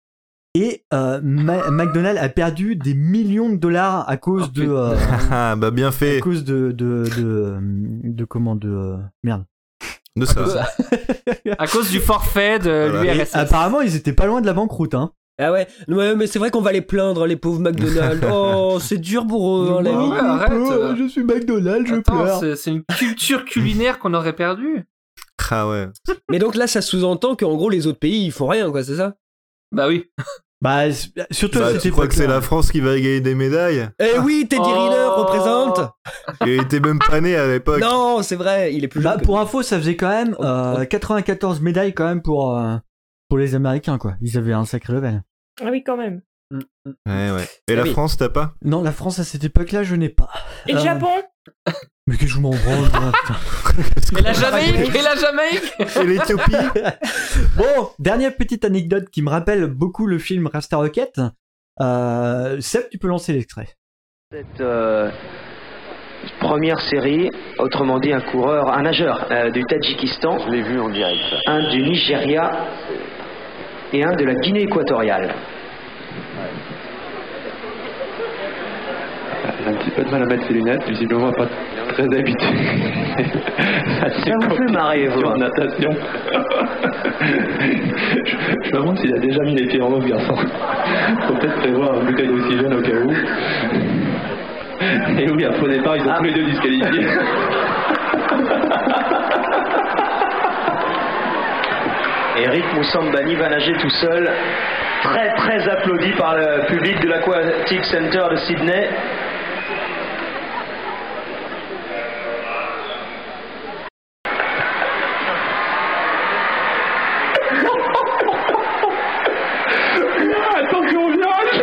Et euh, Ma- McDonald's a perdu des millions de dollars à cause Oh, de... euh, Ah bah bien à fait. cause de... de, de, de, de comment de... euh, merde. De ça. À cause du forfait de Voilà. l'U R S S. Apparemment, ils étaient pas loin de la banqueroute, hein. Ah ouais, ouais, mais c'est vrai qu'on va les plaindre, les pauvres McDonald's. Oh, c'est dur pour eux, hein, la Ouais, vie. ouais, arrête. Oh, je suis McDonald's, je Attends, pleure. c'est, c'est une culture culinaire qu'on aurait perdue. Ah ouais. Mais donc là, ça sous-entend qu'en gros, les autres pays, ils font rien, quoi, c'est ça? Bah oui. Bah, surtout Bah, à tu cette crois que c'est époque-là. la France qui va gagner des médailles? Eh oui, Teddy Oh. Riner représente. Il était même pas né à l'époque. Non, c'est vrai, il est plus jeune. Bah, que- pour info, ça faisait quand même euh, quatre-vingt-quatorze médailles quand même pour, euh, pour les Américains, quoi. Ils avaient un sacré level. Ah oui, quand même. Ouais, ouais. Et la oui. France, t'as pas? Non, la France à cette époque-là, je n'ai pas. Et le Euh, Japon? Mais que je m'en branle, moi, putain. Et la Jamaïque Et la Jamaïque Et l'Éthiopie? Bon, dernière petite anecdote qui me rappelle beaucoup le film Rasta Rocket. Euh, Seb, tu peux lancer l'extrait. Cette euh, première série, autrement dit un coureur, un nageur euh, du Tadjikistan. Je l'ai vu en direct. Un du Nigeria et un de la Guinée équatoriale. J'ai un petit peu de mal à mettre ses lunettes, visiblement pas très habitué. Ça vous fait marrer, vous. En natation. je, je me demande s'il a déjà mis les pieds en eau, ce garçon. Faut peut-être prévoir une bouteille d'oxygène au cas où. Et oui, à faux départ, ils sont tous les deux disqualifiés. Eric Moussambani va nager tout seul, très très applaudi par le public de l'Aquatic Center de Sydney. Attention au virage.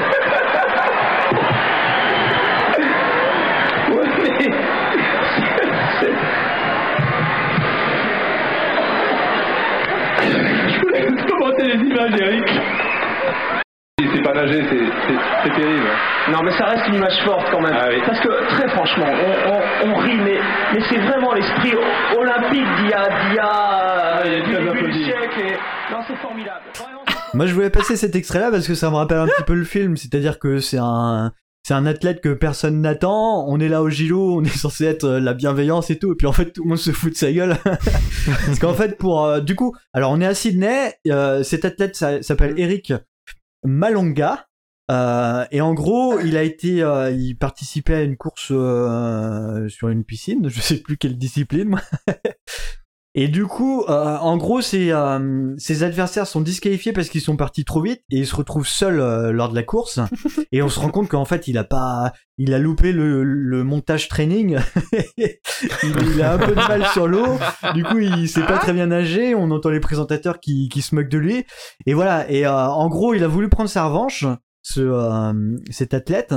Ouais, mais... c'est- Je voulais commenter les images, Eric. C'est pas nager, c'est, c'est, c'est terrible. Non, mais ça reste une image forte quand même. Ah oui. Parce que, très franchement, on, on, on rit, mais, mais c'est vraiment l'esprit olympique d'il y a, d'il y a, Ah, il y a du très début du applaudi. siècle. Et... Non, c'est formidable. Vraiment, c'est- Moi, je voulais passer cet extrait-là parce que ça me rappelle un petit peu le film. C'est-à-dire que c'est un, c'est un athlète que personne n'attend. On est là au Gilo, on est censé être euh, la bienveillance et tout. Et puis en fait, tout le monde se fout de sa gueule. Parce qu'en fait, pour, euh, du coup, alors on est à Sydney. Euh, cet athlète ça- s'appelle Eric Malonga. Euh, et en gros, il a été, euh, il participait à une course euh, sur une piscine. Je sais plus quelle discipline, moi. Et du coup, euh, en gros, ses, euh, ses adversaires sont disqualifiés parce qu'ils sont partis trop vite et il se retrouve seul euh, lors de la course. Et on se rend compte qu'en fait, il a pas, il a loupé le, le montage training. il, il a un peu de mal sur l'eau. Du coup, il sait pas très bien nager. On entend les présentateurs qui, qui se moquent de lui. Et voilà. Et euh, en gros, il a voulu prendre sa revanche, ce, euh, cet athlète.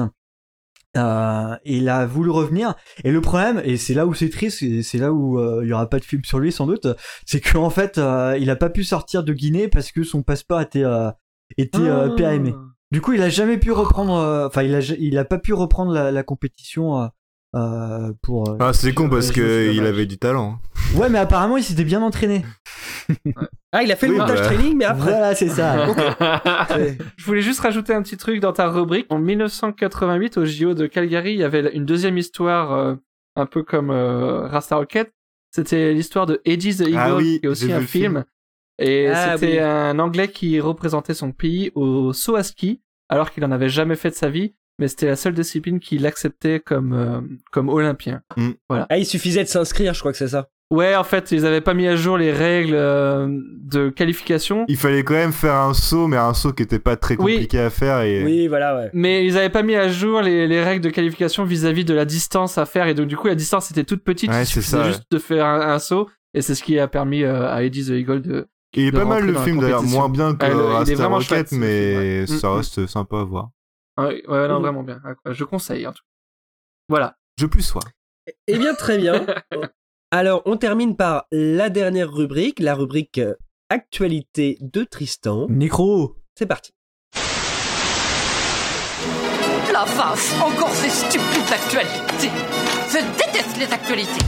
Euh, et il a voulu revenir. Et le problème, et c'est là où c'est triste, et c'est là où euh, il y aura pas de film sur lui sans doute, c'est qu'en fait, euh, il a pas pu sortir de Guinée parce que son passeport était euh, était euh, Ah. P A M E. Du coup, il a jamais pu reprendre. euh, Enfin, il a il a pas pu reprendre la, la compétition euh, euh, pour. euh, Ah, c'est con sur- parce sur- sur la qu'il marche. avait du talent. Ouais, mais apparemment, il s'était bien entraîné. Ah, il a fait le Oui, montage bah. training, mais après. Voilà, c'est ça. Je voulais juste rajouter un petit truc dans ta rubrique. En mille neuf cent quatre-vingt-huit, au J O de Calgary, il y avait une deuxième histoire, euh, un peu comme euh, Rasta Rocket. C'était l'histoire de Eddie the Eagle, Ah oui, qui est aussi j'ai un vu le film. film. Et Ah c'était oui. un Anglais qui représentait son pays au saut à ski, alors qu'il en avait jamais fait de sa vie. Mais c'était la seule discipline qu'il acceptait comme, euh, comme olympien. Ah, il suffisait de s'inscrire, je crois que c'est ça. Ouais, en fait, ils avaient pas mis à jour les règles euh, de qualification. Il fallait quand même faire un saut, mais un saut qui était pas très Oui. compliqué à faire. Et... Oui, voilà, ouais. Mais ils avaient pas mis à jour les, les règles de qualification vis-à-vis de la distance à faire. Et donc, du coup, la distance était toute petite. Ouais, il c'est suffisait ça, juste de faire un, un saut. Et c'est ce qui a permis euh, à Eddie the Eagle de. Il est de pas mal rentrer le dans la film d'ailleurs, compétition. moins bien que Ouais, le- il est Rasta vraiment Rocket, chouette, ce mais film, ouais. ça Mm, mm. reste sympa à voir. Ah oui, ouais, non, Mhm. vraiment bien. Je conseille, en tout cas. Voilà. Je plus sois. Eh bien, très bien. Alors, on termine par la dernière rubrique, la rubrique euh, actualité de Tristan. Micro. C'est parti. La vache, encore ces stupides actualités. Je déteste les actualités.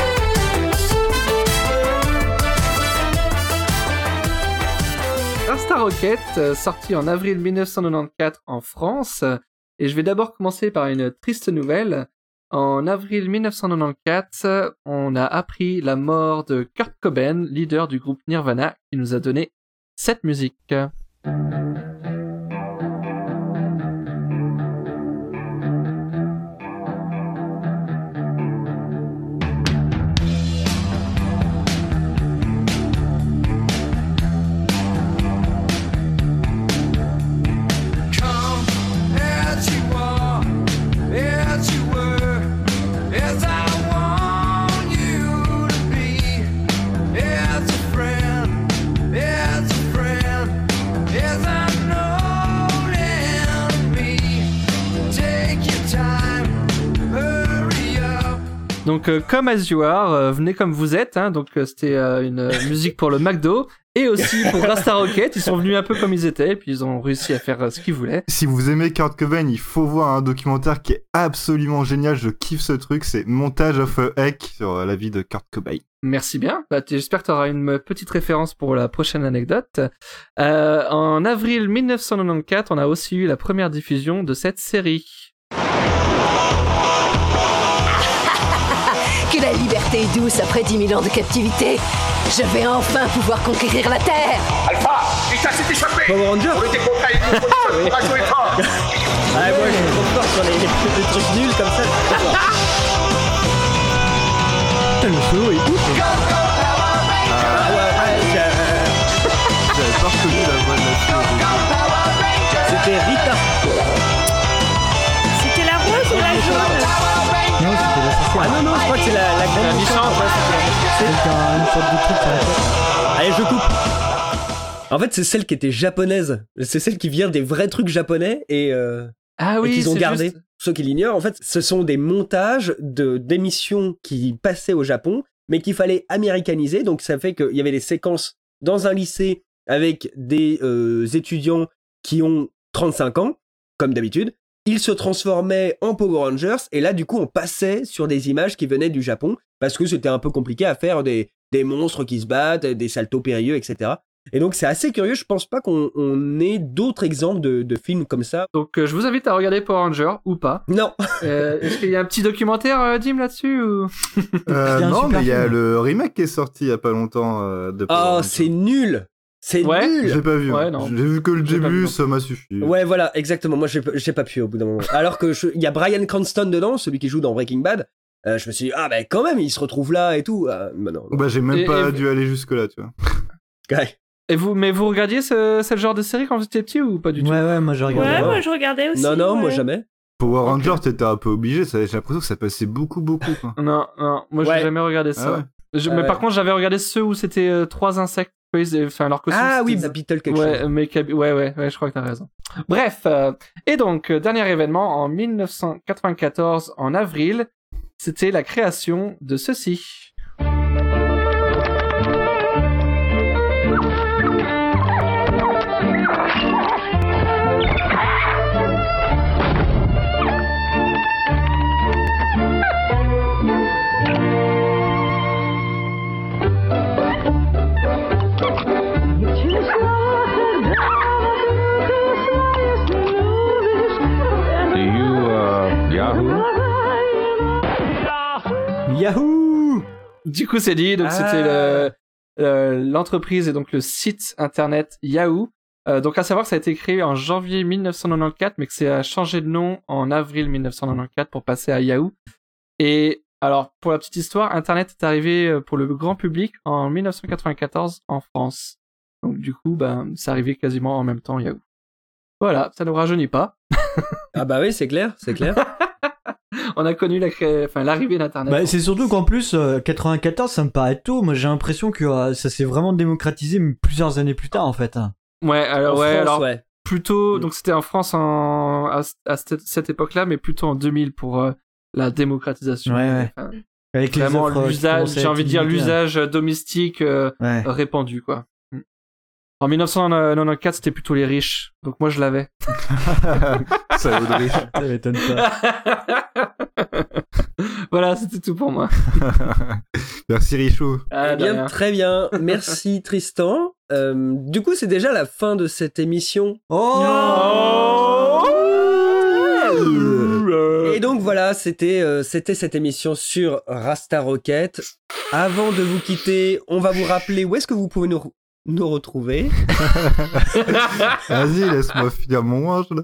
Rasta Star Rocket, euh, sorti en avril dix-neuf cent quatre-vingt-quatorze en France. Et je vais d'abord commencer par une triste nouvelle. En avril dix-neuf cent quatre-vingt-quatorze, on a appris la mort de Kurt Cobain, leader du groupe Nirvana, qui nous a donné cette musique. Donc, euh, Come As You Are, euh, venez comme vous êtes, hein, donc euh, c'était euh, une euh, musique pour le McDo, et aussi pour Rasta Rocket, ils sont venus un peu comme ils étaient, et puis ils ont réussi à faire euh, ce qu'ils voulaient. Si vous aimez Kurt Cobain, il faut voir un documentaire qui est absolument génial, je kiffe ce truc, c'est Montage of a Heck sur euh, la vie de Kurt Cobain. Merci bien, bah, j'espère que tu auras une petite référence pour la prochaine anecdote. Euh, en avril dix-neuf cent quatre-vingt-quatorze, on a aussi eu la première diffusion de cette série. Que la liberté est douce après dix mille ans de captivité. Je vais enfin pouvoir conquérir la Terre. Alpha, il t'a s'est échappé. Power Ranger. On était contre avec nous, on va jouer fort. Ah, moi, je suis trop fort sur les, les trucs nuls comme ça. Le show est ouf. Ah ouais, ouais, j'avais pas reconnu la voix de la fille. C'était Rita. C'était la rose ou la jaune? Non, c'était la sorcière. Ah non, non, je crois que c'est la, la grande La méchante. C'est un- une sorte de truc sur la tête. Allez, je coupe. En fait, c'est celle qui était japonaise. C'est celle qui vient des vrais trucs japonais et, euh, Ah oui, et qu'ils ont c'est gardé. juste- Ceux qui l'ignorent, en fait, ce sont des montages de d'émissions qui passaient au Japon, mais qu'il fallait américaniser. Donc, ça fait qu'il y avait des séquences dans un lycée avec des euh, étudiants qui ont trente-cinq ans, comme d'habitude. Ils se transformaient en Power Rangers et là, du coup, on passait sur des images qui venaient du Japon parce que c'était un peu compliqué à faire des, des monstres qui se battent, des saltos périlleux, et cetera. Et donc, c'est assez curieux. Je pense pas qu'on on ait d'autres exemples de, de films comme ça. Donc, euh, je vous invite à regarder Power Ranger, ou pas. Non. Euh, est-ce qu'il y a un petit documentaire, euh, Dim, là-dessus ou... Euh, un non, super mais il y a film. le remake qui est sorti il y a pas longtemps euh, de Power Oh, Rangers. c'est nul. C'est Ouais. nul. J'ai pas vu. Ouais, hein. non. J'ai vu que le J'ai pas vu début, non ça m'a suffi. Ouais, voilà, exactement. Moi, j'ai j'ai pas pu au bout d'un moment. Alors que je- il y a Bryan Cranston dedans, celui qui joue dans Breaking Bad. Euh, je me suis dit, ah, bah quand même, il se retrouve là et tout. Ah, bah non. Bah, j'ai même Et- pas et- dû aller jusque-là, tu vois. Ouais. Et vous, mais vous regardiez ce, ce genre de série quand vous étiez petit ou pas du tout? Ouais, ouais, moi j'ai regardé. Ouais, moi je regardais aussi. Non, non, moi ouais. jamais. Power Rangers, t'étais un peu obligé, ça- j'ai l'impression que ça passait beaucoup, beaucoup. Quoi. Non, non, moi Ouais. j'ai jamais regardé ça. Ah ouais. Je- Ah mais ouais. par contre, j'avais regardé ceux où c'était euh, trois insectes. Enfin, leur costume. Ah oui, c'était- Beetle quelque ouais, chose. mais cabi- ouais, ouais, ouais, je crois que t'as raison. Bref, euh, et donc, euh, dernier événement, en dix-neuf cent quatre-vingt-quatorze, en avril, c'était la création de ceci. Yahoo! Du coup, c'est dit, donc Ah. c'était le, euh, l'entreprise et donc le site internet Yahoo. Euh, donc à savoir que ça a été créé en janvier dix-neuf cent quatre-vingt-quatorze, mais que c'est a changé de nom en avril dix-neuf cent quatre-vingt-quatorze pour passer à Yahoo. Et alors, pour la petite histoire, Internet est arrivé euh, pour le grand public en dix-neuf cent quatre-vingt-quatorze en France. Donc du coup, ben, c'est arrivé quasiment en même temps Yahoo. Voilà, ça ne nous rajeunit pas. Ah bah oui, c'est clair, c'est clair. On a connu la cré... enfin, l'arrivée d'Internet. Bah, c'est surtout qu'en plus, euh, quatre-vingt-quatorze, ça me paraît tôt. Moi, j'ai l'impression que euh, ça s'est vraiment démocratisé mais plusieurs années plus tard, en fait. Ouais, alors, En ouais, France, alors ouais. plutôt, donc c'était en France en, à, à cette, cette époque-là, mais plutôt en deux mille pour euh, la démocratisation. Ouais, ouais. Enfin, Avec les vraiment offres, euh, qui l'usage, commençaient à j'ai être envie de dire limitées, l'usage domestique euh, Ouais. répandu, quoi. Mm. En dix-neuf cent quatre-vingt-quatorze, c'était plutôt les riches, donc moi je l'avais. Ça vaut de riche. Ça m'étonne pas. Voilà, c'était tout pour moi. Merci Richaud. Ah, Eh de bien, rien. très bien. Merci Tristan. euh, du coup, c'est déjà la fin de cette émission. Oh, Et donc voilà, c'était euh, c'était cette émission sur Rasta Rocket. Avant de vous quitter, on va vous rappeler où est-ce que vous pouvez nous, nous retrouver. Vas-y, laisse-moi finir mon manche là.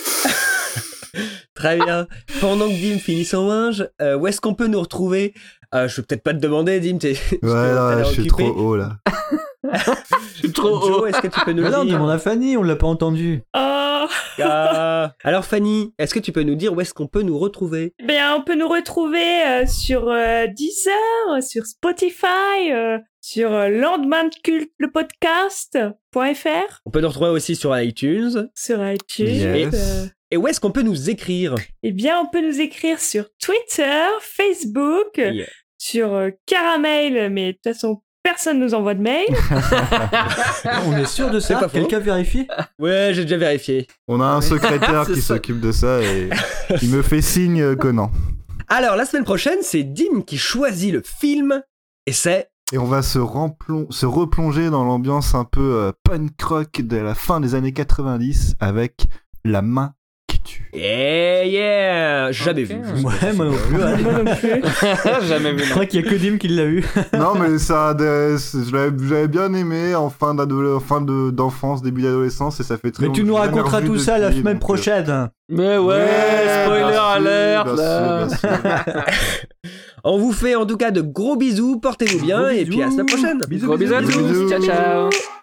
Très bien. Pendant que Dim finit son linge, euh, où est-ce qu'on peut nous retrouver? euh, Je vais peut-être pas te demander, Dim. T'es, Ouais, là, je suis trop haut là. Je suis trop Joe, haut. est-ce que tu peux nous le Non, dire? demande à Fanny, on l'a pas entendu. Oh. Ah. Alors Fanny, est-ce que tu peux nous dire où est-ce qu'on peut nous retrouver? Bien, on peut nous retrouver euh, sur euh, Deezer, sur Spotify, euh, sur euh, Lendemain de culte, le podcast.fr. On peut nous retrouver aussi sur iTunes. Sur iTunes. Yes. Euh, Et où est-ce qu'on peut nous écrire? Eh bien, on peut nous écrire sur Twitter, Facebook, Yeah. sur euh, Caramel, mais de toute façon, personne nous envoie de mail. On est sûr de C'est ça? pas faux. Quelqu'un vérifie? Ouais, j'ai déjà vérifié. On a un secrétaire C'est qui ça. s'occupe de ça et il me fait signe que non. Alors, la semaine prochaine, c'est Dim qui choisit le film. Et c'est... Et on va se, remplon- se replonger dans l'ambiance un peu euh, punk rock de la fin des années quatre-vingt-dix avec La main qui tue. Yeah, yeah. Jamais Ok. vu. Ouais, moi non plus. ouais. Moi non plus. Jamais vu. Je crois qu'il y a que Dim qui l'a vu. Non, mais ça, a des- je l'avais j'avais bien aimé en fin, d'ado- en fin de- d'enfance, début d'adolescence, et ça fait très Mais tu nous longtemps que je l'ai raconteras revu tout ça la depuis, semaine donc, euh, prochaine. Mais ouais, Ouais, spoiler bien sûr, alert bien là. sûr, bien On vous fait en tout cas de gros bisous, portez-vous bien, Gros et puis à la semaine bisous. prochaine. Bisous, Gros bisous à bisous. tous. Bisous. Ciao, ciao.